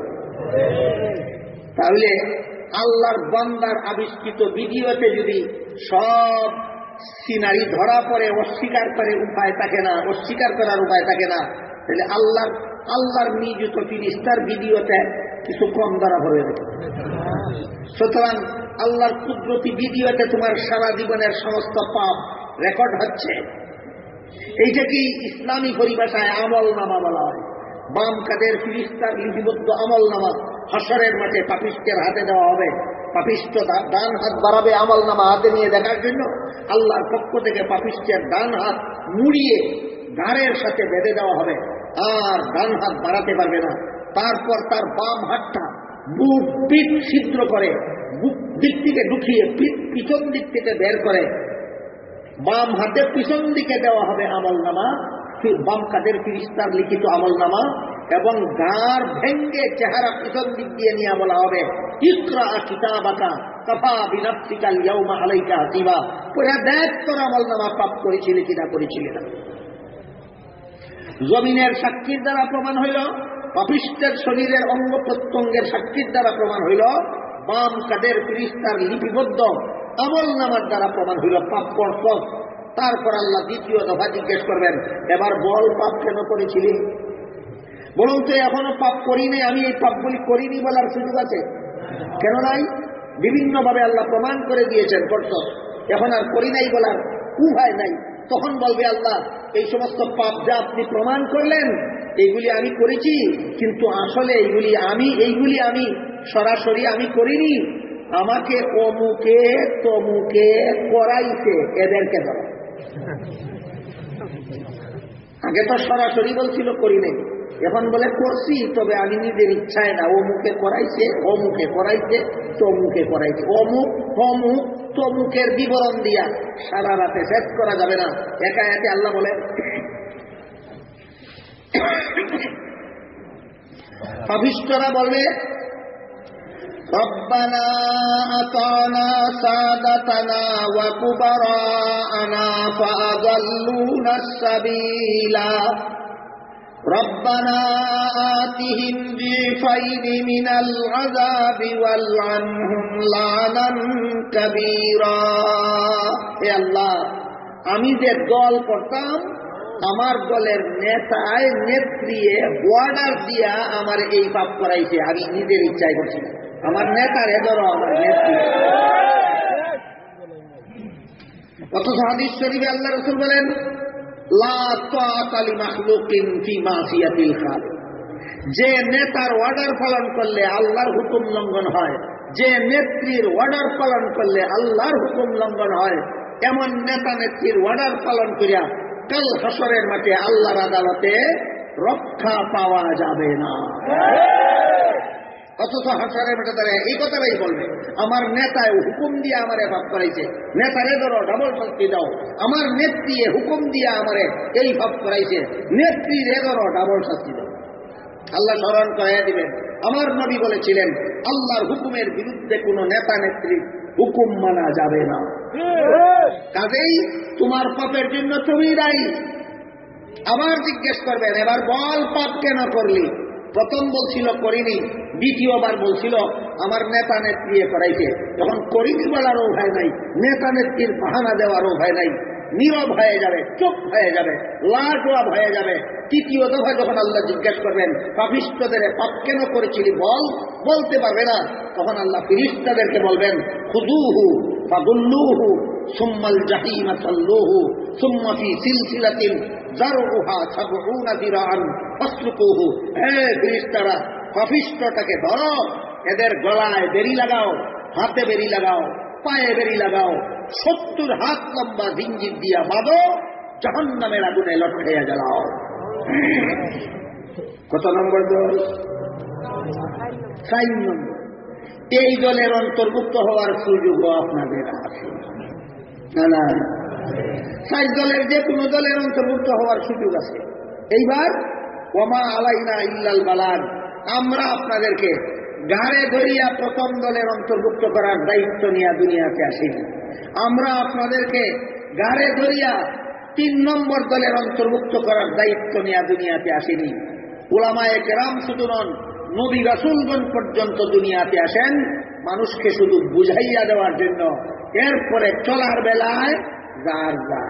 তাহলে আল্লাহর বান্দার আবিষ্কৃত ভিডিওতে যদি সব সিনারি ধরা পড়ে অস্বীকার করে উপায় থাকে না, অস্বীকার করার উপায় থাকে না, তাহলে আল্লাহর নিযুক্ত ফিরিস্তার ভিডিওতে কিছু কম ধরা পড়বে। সুতরাং আল্লাহর কুদরতি ভিডিওতে তোমার সারা জীবনের সমস্ত পাপ রেকর্ড হচ্ছে। এইটা কি ইসলামী পরিভাষায় আমল নামা বলা হয়। বাম কাদের ফিরিস্তার লিপিবদ্ধ আমল নামা হাসরের মাঠে পাপিষ্ঠের হাতে দেওয়া হবে। পাপিষ্ঠ ডান হাত বাড়াবে আমল নামা হাতে নিয়ে দেখার জন্য। আল্লাহর পক্ষ থেকে পাপিষ্ঠের ডান হাত মুড়িয়ে ঘাড়ের সাথে বেঁধে দেওয়া হবে, আর ডান হাত বাড়াতে পারবে না। তারপর তার বাম হাতটা বুক পিঠ ছিদ্র করে, বুক দিক থেকে ঢুকিয়ে পিছন দিক থেকে বের করে বাম হাতে পিছন দিকে দেওয়া হবে আমল নামা, বাম কাদের ফিরিস্তার লিখিত আমল নামা, এবং গার ভেঙ্গে চেহারা পিছন দিক দিয়ে নিয়ে বলা হবে ইকরা কিতাবাকা কাফা বিনাফসিকা আল-ইয়াওমা আলাইকা হাসিবা। পড়ে দেখ তোর আমল নামা পাপ করেছিলি কিনা করেছিলি না। জমিনের সাক্ষীর দ্বারা প্রমাণ হইল, পাপিষ্ঠের শরীরের অঙ্গ প্রত্যঙ্গের সাক্ষীর দ্বারা প্রমাণ হইল, বাম কাদের ফিরিস্তার লিপিবদ্ধ আমল নামার দ্বারা প্রমাণ হইল পাপ করছ। তারপর আল্লাহ দ্বিতীয় দফা জিজ্ঞেস করবেন এবার বল পাপ কেন করেছিলি। বলুন তো এখনো পাপ করিনি, আমি এই পাপগুলি করিনি বলার সুযোগ আছে? কেন নাই? বিভিন্ন ভাবে আল্লাহ প্রমাণ করে দিয়েছেন করছ, এখন আর করি নাই বলার উপায় নাই। তখন বলবে আল্লাহ এই সমস্ত পাপ যা আপনি প্রমাণ করলেন এইগুলি আমি করেছি, কিন্তু আসলে এইগুলি আমি সরাসরি আমি করিনি, আমাকে অমুকে তমুকে করাইছে, এদেরকে ধরা। আগে তো সরাসরি বলছিল করি নাই, এখন বলে করছি, তবে আমি নিজের ইচ্ছায় না, অমুকে করাইছে, অমুকে করাইছে, তমুকে করাইছে। অমুক অমুক তমুকের বিবরণ দিয়া সারা রাতে শেষ করা যাবে না। একা একে আল্লাহ বলে, পাপিষ্ঠরা বলবে, রব্বানা আতানা সাদাতানা ওয়া কুবারানা ফাআযাল্লুনাস সাবিলা রব্বানা আতিহিম যিফাইনি মিনাল আযাবি ওয়ালআনহুম লানান কাবীরা। হে আল্লাহ, আমি যে দল করতাম, আমার দলের নেতায় নেত্রীয়ে বর্ডার দিয়া আমার এই পাপ করাইছে, আমি নিজের ইচ্ছায় করছি না। আমার নেতার ধরো, আমার নেত্রী। অথচ হাদিস শরীফে আল্লাহ রাসূল বলেন, লা তাআতা লিমাখলুকিন ফি মাসিয়াতিল খালিক। যে নেতার অর্ডার পালন করলে আল্লাহর হুকুম লঙ্ঘন হয়, যে নেত্রীর অর্ডার পালন করলে আল্লাহর হুকুম লঙ্ঘন হয়, এমন নেতা নেত্রীর অর্ডার পালন করিয়া কাল হাসরের মাঠে আল্লাহর আদালতে রক্ষা পাওয়া যাবে না। অথচ হাসরের মাঠে দাঁড়িয়ে এই কথাটাই বলবে, আমার নেতায় হুকুম দিয়ে আমারে ভাব করাইছে, নেতারে ধরো ডাবল শাস্তি দাও। আমার নেত্রী হুকুম দিয়ে আমারে এই ভাব করাইছে, নেত্রীর ধরো ডাবল শাস্তি দাও। আল্লাহ স্মরণ করাইয়া দিবেন, আমার নবী বলেছিলেন, আল্লাহর হুকুমের বিরুদ্ধে কোন নেতা নেত্রী হুকুম মানা যাবে না। কাজেই তোমার পাপের জন্য তুমি দায়ী। আবার জিজ্ঞেস করবেন, এবার বল পাপ কেন করলি? প্রথম বলছিল করিনি, দ্বিতীয়বার বলছিল আমার নেতা নেত্রী করাইছে। তখন করিনি বলারও ভয় নাই, নেতা নেত্রীর বাহানা দেওয়ারও ভয় নাই, নীরব হয়ে যাবে, চুপ হয়ে যাবে, লাজবাব হয়ে যাবে। তৃতীয় দফা যখন আল্লাহ জিজ্ঞেস করবেন, পাপিষ্ঠদের পাপ কেন করেছিলি বল, বলতে পারবে না। তখন আল্লাহ ফেরেশতাদেরকে বলবেন, খুযুহু ফাগুল্লুহু সুম্মাল জাহিমা সাল্লুহু সুম্মা ফি সিলসিলাতিন যারউহা সাবউনা যিরাআন ফাসলুকুহু। হে ফেরেশতারা, পাপিষ্ঠটাকে ধরো, এদের গলায় বেড়ি লাগাও, হাতে বেড়ি লাগাও, পায়ে বেড়ি লাগাও, 70 হাত লম্বা জিঞ্জির দিয়া বাঁধো, জাহান্নামের আগুনে লটকাইয়া জ্বালাও। কত নম্বর দল? 4 নম্বর। এই দলের অন্তর্ভুক্ত হওয়ার সুযোগ আপনাদের আছে না? 4 দলের যে কোনো দলের অন্তর্ভুক্ত হওয়ার সুযোগ আছে। এইবার ওমা আলাইনা ইল্লাল বালাগ, আমরা আপনাদেরকে গাড়ে ধরিয়া প্রথম দলের অন্তর্ভুক্ত করার দায়িত্ব নিয়ে দুনিয়াতে আসিনি। আমরা আপনাদেরকে গাড়ে ধরিয়া 3 নম্বর দলের অন্তর্ভুক্ত করার দায়িত্ব নিয়ে দুনিয়াতে আসেনি। উলামায়ে কেরাম শুধু নন, নবী রাসূলগণ পর্যন্ত দুনিয়াতে আসেন মানুষকে শুধু বুঝাইয়া দেওয়ার জন্য। এরপরে চলার বেলায় যার যার,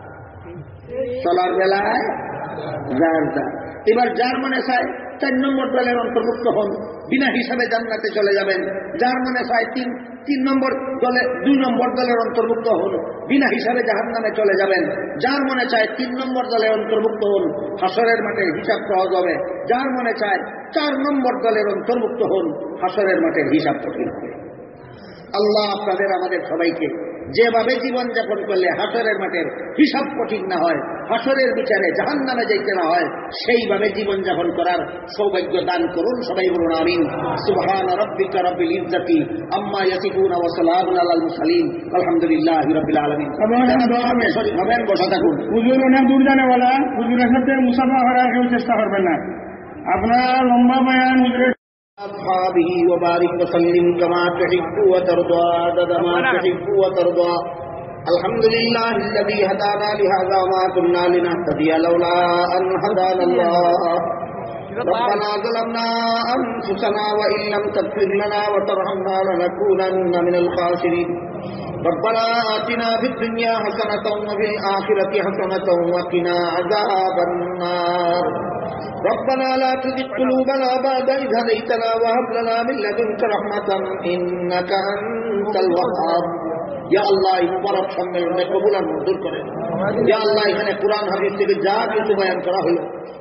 চলার বেলায় যার যার। এবার যার মনে চায় 4 নম্বর দলের অন্তর্ভুক্ত হন, বিনা হিসাবে জান্নাতে চলে যাবেন। যার মনে চায় 3 নম্বর দলে 2 নম্বর দলের অন্তর্ভুক্ত হন, বিনা হিসাবে জাহান্নামে চলে যাবেন। যার মনে চায় 3 নম্বর দলে অন্তর্ভুক্ত হন, হাসরের মাঠে হিসাব সহজ হবে। যার মনে চায় 4 নম্বর দলের অন্তর্ভুক্ত হন, হাসরের মাঠে হিসাব কঠিন হবে। আল্লাহ আপনাদের আমাদের সবাইকে যেভাবে জীবন যাপন করলে হাসরের মাঠের হিসাব কঠিন না হয়, হাসরের বিচারে জাহান্নামে যাইতে না হয়, সেইভাবে জীবন যাপন করার সৌভাগ্য দান করুন। সবাই বলুন আমিন। সুবহান রাব্বিকা রাব্বিল ইজ্জাতি আম্মা ইয়াসিফুন ওয়া সালামুন আলাল মুরসালিন আলহামদুলিল্লাহি রাব্বিল আলামিন। হবেন, বসা থাকুন। হুজুর অনেক দূর জানেওয়ালা, হুজুরের সাথে মুসাফা করার কেউ চেষ্টা করবেন না। আপনার লম্বা বয়ান হুজুরের أصحابه وبارك وسلم كما تحب وترضى عدد ما تحب وترضى. الحمد لله الذي هدانا لهذا ما كنا لنهتدي لولا أن هدانا الله. ربنا ظلمنا أنفسنا وإن لم تغفر لنا وترحمنا لنكونن من الخاسرين. ربنا آتنا في الدنيا حسنة وفي الآخرة حسنة وقنا عذاب النار. ربنا لا تزغ قلوبنا بعد إذ هديتنا وهب لنا من لدنك رحمة إنك أنت الوهاب. يا الله এই মুবারক সম্মেলনে কবুল আর মঞ্জুর করেন। ইয়া আল্লাহ, এখানে কুরআন হাদিস থেকে যা কিছু বয়ান করা হলো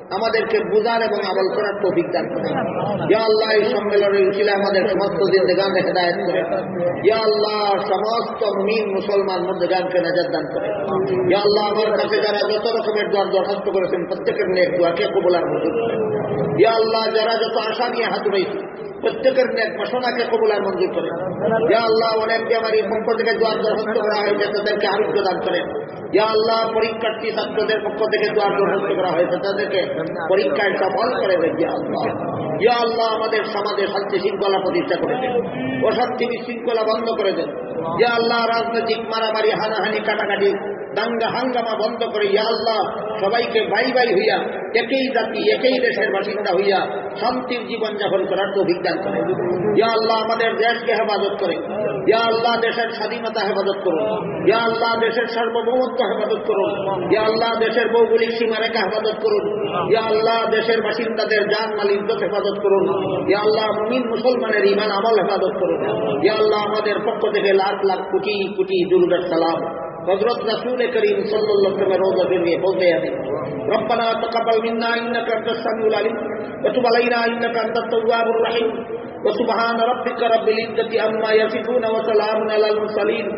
আমাদেরকে বুঝার এবং আমল করার তৌফিক দান করেন। ইয়া আল্লাহ, এই সম্মেলনের উসিলায় আমাদের সমস্ত জিন্দেগানকে হেদায়েত করেন। ইয়া আল্লাহ, সমস্ত মুমিন মুসলমান মুর্দেগানকে নাজাত দান করেন। ইয়া আল্লাহ, আমার কাছে যারা যত রকমের দোয়ার দরখাস্ত করেছেন প্রত্যেকের নেক দোয়াকে কবুল আর মঞ্জুর করেন। ইয়া আল্লাহ, যারা যত আশা নিয়ে হাত উঠাইছে প্রত্যেকের নেক বাসনাকে কবুল আর মঞ্জুর করেন। ইয়া আল্লাহ, অনেক বেমারির পক্ষ থেকে দোয়ার দরখাস্ত করা হয়েছে, তাদেরকে আরোগ্য দান করেন। ইয়া আল্লাহ, পরীক্ষার্থী ছাত্রদের পক্ষ থেকে দোয়ার দরখাস্ত করা হয়েছে, তাদেরকে পরীক্ষায় সফল করে দেন। ইয়া আল্লাহ, ইয়া আল্লাহ, আমাদের সমাজে শান্তি শৃঙ্খলা প্রতিষ্ঠা করে দেন, অশান্তি বিশৃঙ্খলা বন্ধ করে দেন। ইয়া আল্লাহ, রাজনৈতিক মারামারি, হানাহানি, কাটাকাটি, দাঙ্গা হাঙ্গামা বন্ধ করে ইয়া আল্লাহ সবাইকে ভাই ভাই হইয়া একই জাতি একই দেশের বাসিন্দা হইয়া শান্তির জীবনযাপন করার তৌফিক দান করেন। ইয়া আল্লাহ, আমাদের দেশকে হেফাজত করেন। ইয়া আল্লাহ, দেশের স্বাধীনতা হেফাজত করুন। ইয়া আল্লাহ, দেশের সার্বভৌমত্ব হেফাজত করুন। ইয়া আল্লাহ, দেশের ভৌগোলিক সীমারেখা হেফাজত করুন। ইয়া আল্লাহ, দেশের বাসিন্দাদের জান মাল ইজ্জত হেফাজত করুন। ইয়া আল্লাহ, মুমিন মুসলমানের ঈমান আমল হেফাজত করুন। ইয়া আল্লাহ, আমাদের পক্ষ থেকে লাখ লাখ কোটি কোটি দুরূদ আর সালাম হযরত রাসূল করিম সাল্লাল্লাহু আলাইহি ওয়াসাল্লাম রওজা নিয়ে পৌঁছে যাবে। রব্বানা তাকাব্বাল মিন্না ইন্নাকা আনতাস সামিউল আলিম ওয়া তুব আলাইনা ইন্নাকা আনতাত তাওয়াবুর রাহিম ওয়া সুবহানা রাব্বিকা রাব্বিল ইজ্জাতি আম্মা ইয়াসিফুন ওয়া সালামুন আলাল মুরসালিন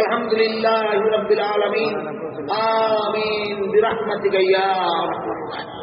ওয়ালহামদুলিল্লাহি রাব্বিল আলামিন। আমিন বিরহমাতিকা ইয়া আরহামার রাহিমিন।